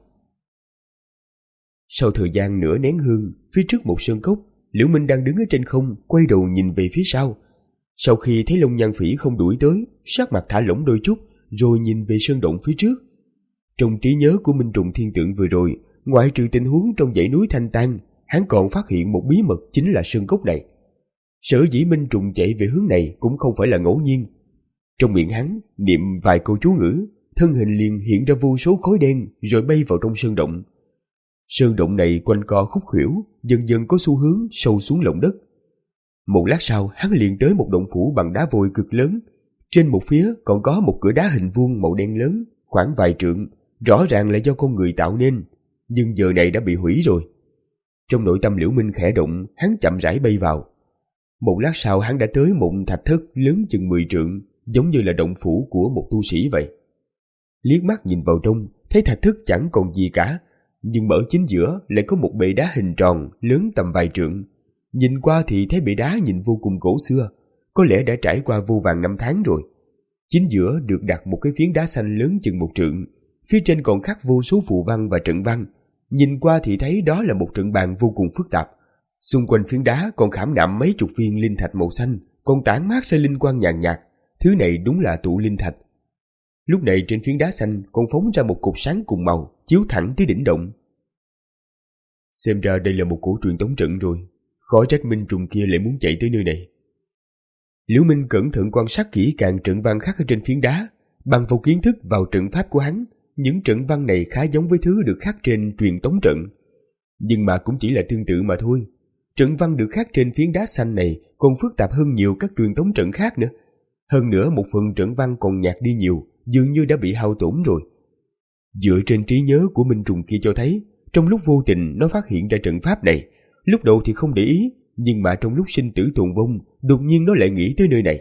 Sau thời gian nửa nén hương, phía trước một sơn cốc, Liễu Minh đang đứng ở trên không, quay đầu nhìn về phía sau. Sau khi thấy Long Nhan Phỉ không đuổi tới, sắc mặt thả lỏng đôi chút, rồi nhìn về sơn động phía trước. Trong trí nhớ của Minh Trùng thiên tượng vừa rồi, ngoại trừ tình huống trong dãy núi Thanh Tăng, hắn còn phát hiện một bí mật chính là sơn cốc này. Sở dĩ Minh Trùng chạy về hướng này cũng không phải là ngẫu nhiên. Trong miệng hắn niệm vài câu chú ngữ, thân hình liền hiện ra vô số khói đen rồi bay vào trong sơn động. Sơn động này quanh co khúc khuỷu, dần dần có xu hướng sâu xuống lòng đất. Một lát sau, hắn liền tới một động phủ bằng đá vôi cực lớn. Trên một phía còn có một cửa đá hình vuông màu đen lớn, khoảng vài trượng, rõ ràng là do con người tạo nên, nhưng giờ này đã bị hủy rồi. Trong nội tâm Liễu Minh khẽ động, hắn chậm rãi bay vào. Một lát sau hắn đã tới một thạch thất lớn chừng mười trượng, giống như là động phủ của một tu sĩ vậy. Liếc mắt nhìn vào trong, thấy thạch thất chẳng còn gì cả, nhưng ở chính giữa lại có một bệ đá hình tròn lớn tầm vài trượng. Nhìn qua thì thấy bệ đá nhìn vô cùng cổ xưa, có lẽ đã trải qua vô vàn năm tháng rồi. Chính giữa được đặt một cái phiến đá xanh lớn chừng một trượng, phía trên còn khắc vô số phù văn và trận văn. Nhìn qua thì thấy đó là một trận bàn vô cùng phức tạp. Xung quanh phiến đá còn khảm nạm mấy chục viên linh thạch màu xanh, còn tản mát ra linh quang nhàn nhạt. Thứ này đúng là tụ linh thạch. Lúc này trên phiến đá xanh còn phóng ra một cột sáng cùng màu, chiếu thẳng tới đỉnh động. Xem ra đây là một cổ truyền tống trận rồi, khó trách Minh Trùng kia lại muốn chạy tới nơi này. Liễu Minh cẩn thận quan sát kỹ càng trận văn khắc ở trên phiến đá, bằng vào kiến thức vào trận pháp của hắn, những trận văn này khá giống với thứ được khắc trên truyền tống trận, nhưng mà cũng chỉ là tương tự mà thôi. Trận văn được khắc trên phiến đá xanh này còn phức tạp hơn nhiều các truyền tống trận khác nữa. Hơn nữa một phần trận văn còn nhạt đi nhiều, dường như đã bị hao tổn rồi. Dựa trên trí nhớ của Minh Trùng kia cho thấy, trong lúc vô tình nó phát hiện ra trận pháp này, lúc đầu thì không để ý, nhưng mà trong lúc sinh tử tồn vong, đột nhiên nó lại nghĩ tới nơi này.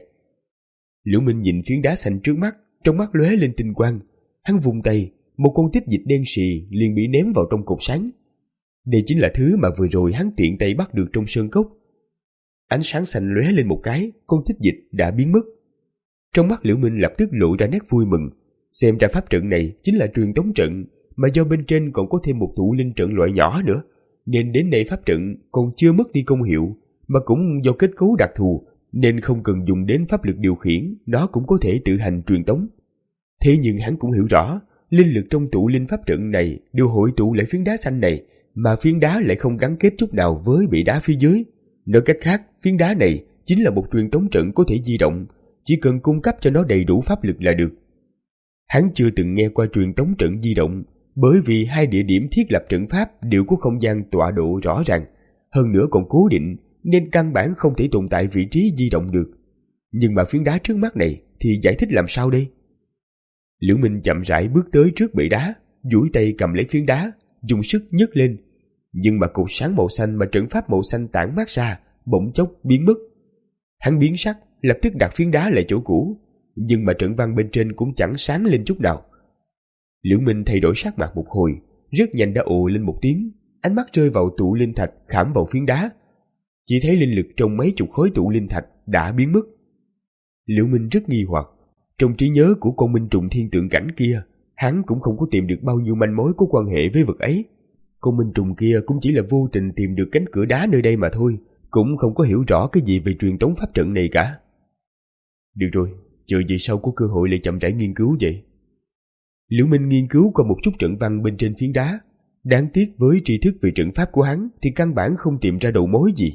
Liễu Minh nhìn phiến đá xanh trước mắt, trong mắt lóe lên tinh quang. Hắn vùng tay, một con tích dịch đen xì liền bị ném vào trong cột sáng. Đây chính là thứ mà vừa rồi hắn tiện tay bắt được trong sơn cốc. Ánh sáng xanh lóe lên một cái, con tích dịch đã biến mất. Trong mắt Liễu Minh lập tức lộ ra nét vui mừng, xem ra pháp trận này chính là truyền tống trận, mà do bên trên còn có thêm một tụ linh trận loại nhỏ nữa, nên đến nay pháp trận còn chưa mất đi công hiệu, mà cũng do kết cấu đặc thù nên không cần dùng đến pháp lực điều khiển, nó cũng có thể tự hành truyền tống. Thế nhưng hắn cũng hiểu rõ, linh lực trong tụ linh pháp trận này đều hội tụ lại phiến đá xanh này, mà phiến đá lại không gắn kết chút nào với bị đá phía dưới. Nói cách khác, phiến đá này chính là một truyền tống trận có thể di động, chỉ cần cung cấp cho nó đầy đủ pháp lực là được. Hắn chưa từng nghe qua truyền tống trận di động, bởi vì hai địa điểm thiết lập trận pháp đều có không gian tọa độ rõ ràng, hơn nữa còn cố định, nên căn bản không thể tồn tại vị trí di động được. Nhưng mà phiến đá trước mắt này thì giải thích làm sao đây? Liễu Minh chậm rãi bước tới trước bệ đá, duỗi tay cầm lấy phiến đá, dùng sức nhấc lên, nhưng mà cột sáng màu xanh mà trận pháp màu xanh tản mát ra bỗng chốc biến mất. Hắn biến sắc, lập tức đặt phiến đá lại chỗ cũ, nhưng mà trận văn bên trên cũng chẳng sáng lên chút nào. Liễu Minh thay đổi sắc mặt một hồi, rất nhanh đã ồ lên một tiếng, ánh mắt rơi vào tụ linh thạch khảm vào phiến đá. Chỉ thấy linh lực trong mấy chục khối tụ linh thạch đã biến mất. Liễu Minh rất nghi hoặc, trong trí nhớ của con Minh Trùng thiên tượng cảnh kia, hắn cũng không có tìm được bao nhiêu manh mối có quan hệ với vật ấy. Con Minh Trùng kia cũng chỉ là vô tình tìm được cánh cửa đá nơi đây mà thôi, cũng không có hiểu rõ cái gì về truyền tống pháp trận này cả. Được rồi, chờ về sau có cơ hội lại chậm rãi nghiên cứu vậy. Liễu Minh nghiên cứu qua một chút trận văn bên trên phiến đá. Đáng tiếc với tri thức về trận pháp của hắn thì căn bản không tìm ra đầu mối gì.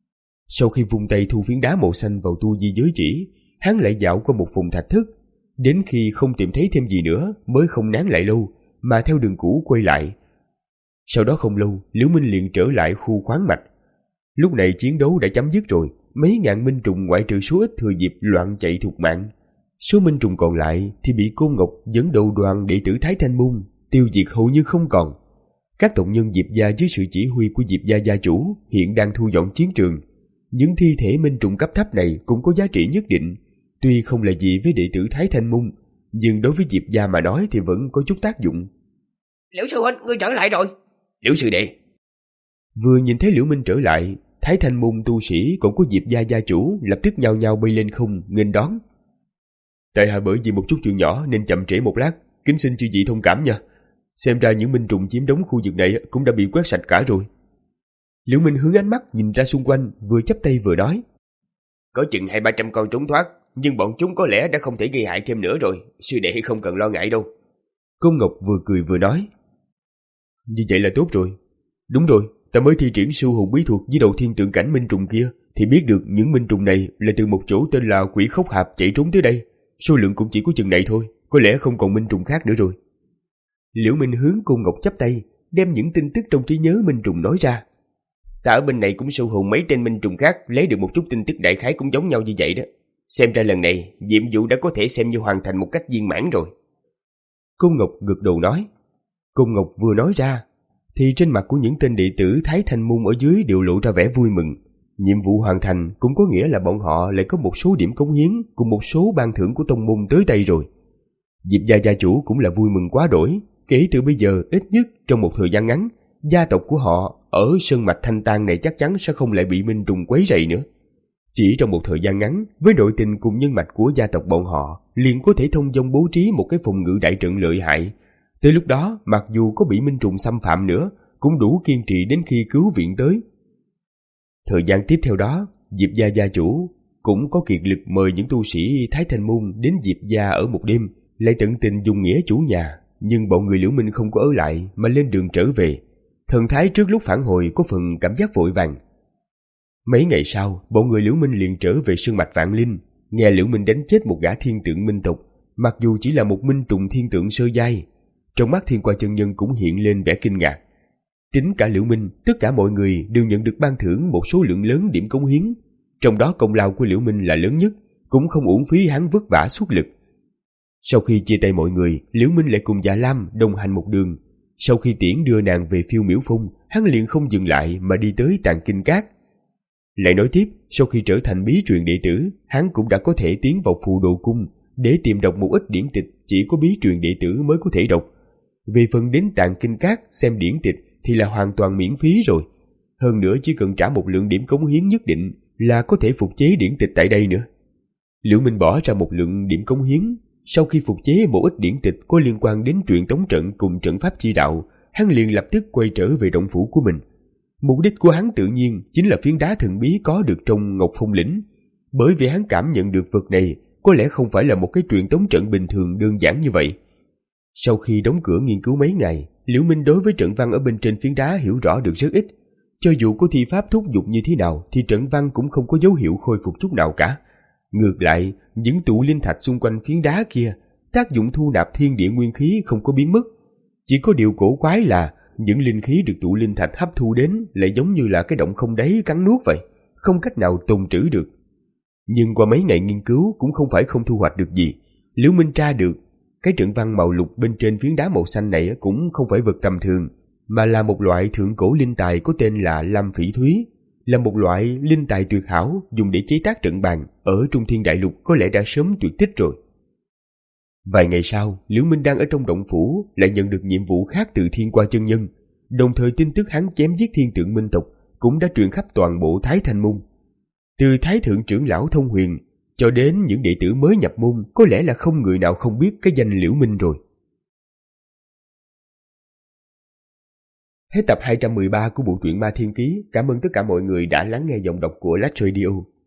Sau khi vung tay thu phiến đá màu xanh vào tu di giới chỉ, hắn lại dạo qua một vùng thạch thất, đến khi không tìm thấy thêm gì nữa mới không nán lại lâu, mà theo đường cũ quay lại. Sau đó không lâu, Liễu Minh liền trở lại khu khoáng mạch. Lúc này chiến đấu đã chấm dứt rồi, mấy ngàn minh trùng ngoại trừ số ít thừa dịp loạn chạy thục mạng. Số minh trùng còn lại thì bị Côn Ngọc dẫn đầu đoàn đệ tử Thái Thanh Môn tiêu diệt hầu như không còn. Các tộc nhân Diệp gia dưới sự chỉ huy của Diệp gia gia chủ hiện đang thu dọn chiến trường. Những thi thể minh trùng cấp thấp này cũng có giá trị nhất định, tuy không là gì với đệ tử Thái Thanh Môn, nhưng đối với Diệp gia mà nói thì vẫn có chút tác dụng. Liễu sư huynh, ngươi trở lại rồi. Liễu sư đệ. Vừa nhìn thấy Liễu Minh trở lại, Thái Thanh Môn tu sĩ còn có Diệp gia gia chủ lập tức nhao nhao bay lên không nghênh đón. Tại hạ bởi vì một chút chuyện nhỏ nên chậm trễ một lát, kính xin chư vị thông cảm nha. Xem ra những minh trùng chiếm đóng khu vực này cũng đã bị quét sạch cả rồi. Liễu Minh hướng ánh mắt nhìn ra xung quanh, vừa chắp tay vừa nói. Có chừng hai ba trăm con trốn thoát, nhưng bọn chúng có lẽ đã không thể gây hại thêm nữa rồi, sư đệ không cần lo ngại đâu. Công Ngọc vừa cười vừa nói. Như vậy là tốt rồi. Đúng rồi, ta mới thi triển siêu hồn bí thuật với đầu thiên tượng cảnh minh trùng kia, thì biết được những minh trùng này là từ một chỗ tên là Quỷ Khốc Hạp chạy trốn tới đây. Số lượng cũng chỉ có chừng này thôi, có lẽ không còn minh trùng khác nữa rồi. Liễu Minh hướng Côn Ngọc chắp tay, đem những tin tức trong trí nhớ minh trùng nói ra. Ta ở bên này cũng sưu hồn mấy tên minh trùng khác, lấy được một chút tin tức đại khái cũng giống nhau như vậy đó. Xem ra lần này, nhiệm vụ đã có thể xem như hoàn thành một cách viên mãn rồi. Cung Ngọc gật đầu nói. Cung Ngọc vừa nói ra, thì trên mặt của những tên đệ tử Thái Thanh Môn ở dưới đều lộ ra vẻ vui mừng. Nhiệm vụ hoàn thành cũng có nghĩa là bọn họ lại có một số điểm cống hiến cùng một số ban thưởng của tông môn tới tay rồi. Diệp gia gia chủ cũng là vui mừng quá đổi. Kể từ bây giờ, ít nhất trong một thời gian ngắn, gia tộc của họ ở sơn mạch Thanh Tang này chắc chắn sẽ không lại bị minh trùng quấy rầy nữa. Chỉ trong một thời gian ngắn, với nội tình cùng nhân mạch của gia tộc bọn họ, liền có thể thông dong bố trí một cái phòng ngự đại trận lợi hại. Tới lúc đó, mặc dù có bị minh trùng xâm phạm nữa, cũng đủ kiên trì đến khi cứu viện tới. Thời gian tiếp theo đó, Diệp gia gia chủ cũng có kiệt lực mời những tu sĩ Thái Thanh Môn đến Diệp gia ở một đêm, lại tận tình dùng nghĩa chủ nhà. Nhưng bọn người Liễu Minh không có ở lại mà lên đường trở về. Thần thái trước lúc phản hồi có phần cảm giác vội vàng. Mấy ngày sau, bọn người Liễu Minh liền trở về sơn mạch Vạn Linh, nghe Liễu Minh đánh chết một gã thiên tượng minh tộc, mặc dù chỉ là một minh trùng thiên tượng sơ giai. Trong mắt Thiên Qua chân nhân cũng hiện lên vẻ kinh ngạc. Tính cả Liễu Minh, tất cả mọi người đều nhận được ban thưởng một số lượng lớn điểm cống hiến. Trong đó công lao của Liễu Minh là lớn nhất, cũng không uổng phí hắn vất vả suốt lực. Sau khi chia tay mọi người, Liễu Minh lại cùng Dạ Lam đồng hành một đường. Sau khi tiễn đưa nàng về Phiêu Miểu Phong, hắn liền không dừng lại mà đi tới Tàng Kinh Các. Lại nói tiếp, sau khi trở thành bí truyền đệ tử, hắn cũng đã có thể tiến vào Phù Đồ Cung để tìm đọc một ít điển tịch chỉ có bí truyền đệ tử mới có thể đọc. Về phần đến Tàng Kinh Các xem điển tịch thì là hoàn toàn miễn phí rồi. Hơn nữa chỉ cần trả một lượng điểm cống hiến nhất định là có thể phục chế điển tịch tại đây nữa. Liễu Minh bỏ ra một lượng điểm cống hiến. Sau khi phục chế một ít điển tịch có liên quan đến truyện tống trận cùng trận pháp chi đạo, hắn liền lập tức quay trở về động phủ của mình. Mục đích của hắn tự nhiên chính là phiến đá thần bí có được trong Ngọc Phong Lĩnh, bởi vì hắn cảm nhận được vật này có lẽ không phải là một cái truyện tống trận bình thường đơn giản như vậy. Sau khi đóng cửa nghiên cứu mấy ngày, Liễu Minh đối với trận văn ở bên trên phiến đá hiểu rõ được rất ít. Cho dù có thi pháp thúc giục như thế nào thì trận văn cũng không có dấu hiệu khôi phục chút nào cả. Ngược lại, những tụ linh thạch xung quanh phiến đá kia, tác dụng thu nạp thiên địa nguyên khí không có biến mất. Chỉ có điều cổ quái là những linh khí được tụ linh thạch hấp thu đến lại giống như là cái động không đáy cắn nuốt vậy, không cách nào tồn trữ được. Nhưng qua mấy ngày nghiên cứu cũng không phải không thu hoạch được gì. Liễu Minh tra được cái trận văn màu lục bên trên phiến đá màu xanh này cũng không phải vật tầm thường, mà là một loại thượng cổ linh tài có tên là Lam Phỉ Thúy, là một loại linh tài tuyệt hảo dùng để chế tác trận bàn, ở Trung Thiên Đại Lục có lẽ đã sớm tuyệt tích rồi. Vài ngày sau, Liễu Minh đang ở trong động phủ lại nhận được nhiệm vụ khác từ Thiên Qua chân nhân, đồng thời tin tức hắn chém giết thiên tượng minh tộc cũng đã truyền khắp toàn bộ Thái Thanh Môn. Từ Thái thượng trưởng lão Thông Huyền cho đến những đệ tử mới nhập môn, có lẽ là không người nào không biết cái danh Liễu Minh rồi. Hết tập hai trăm mười ba của bộ truyện Ma Thiên Ký. Cảm ơn tất cả mọi người đã lắng nghe giọng đọc của Lách Radio.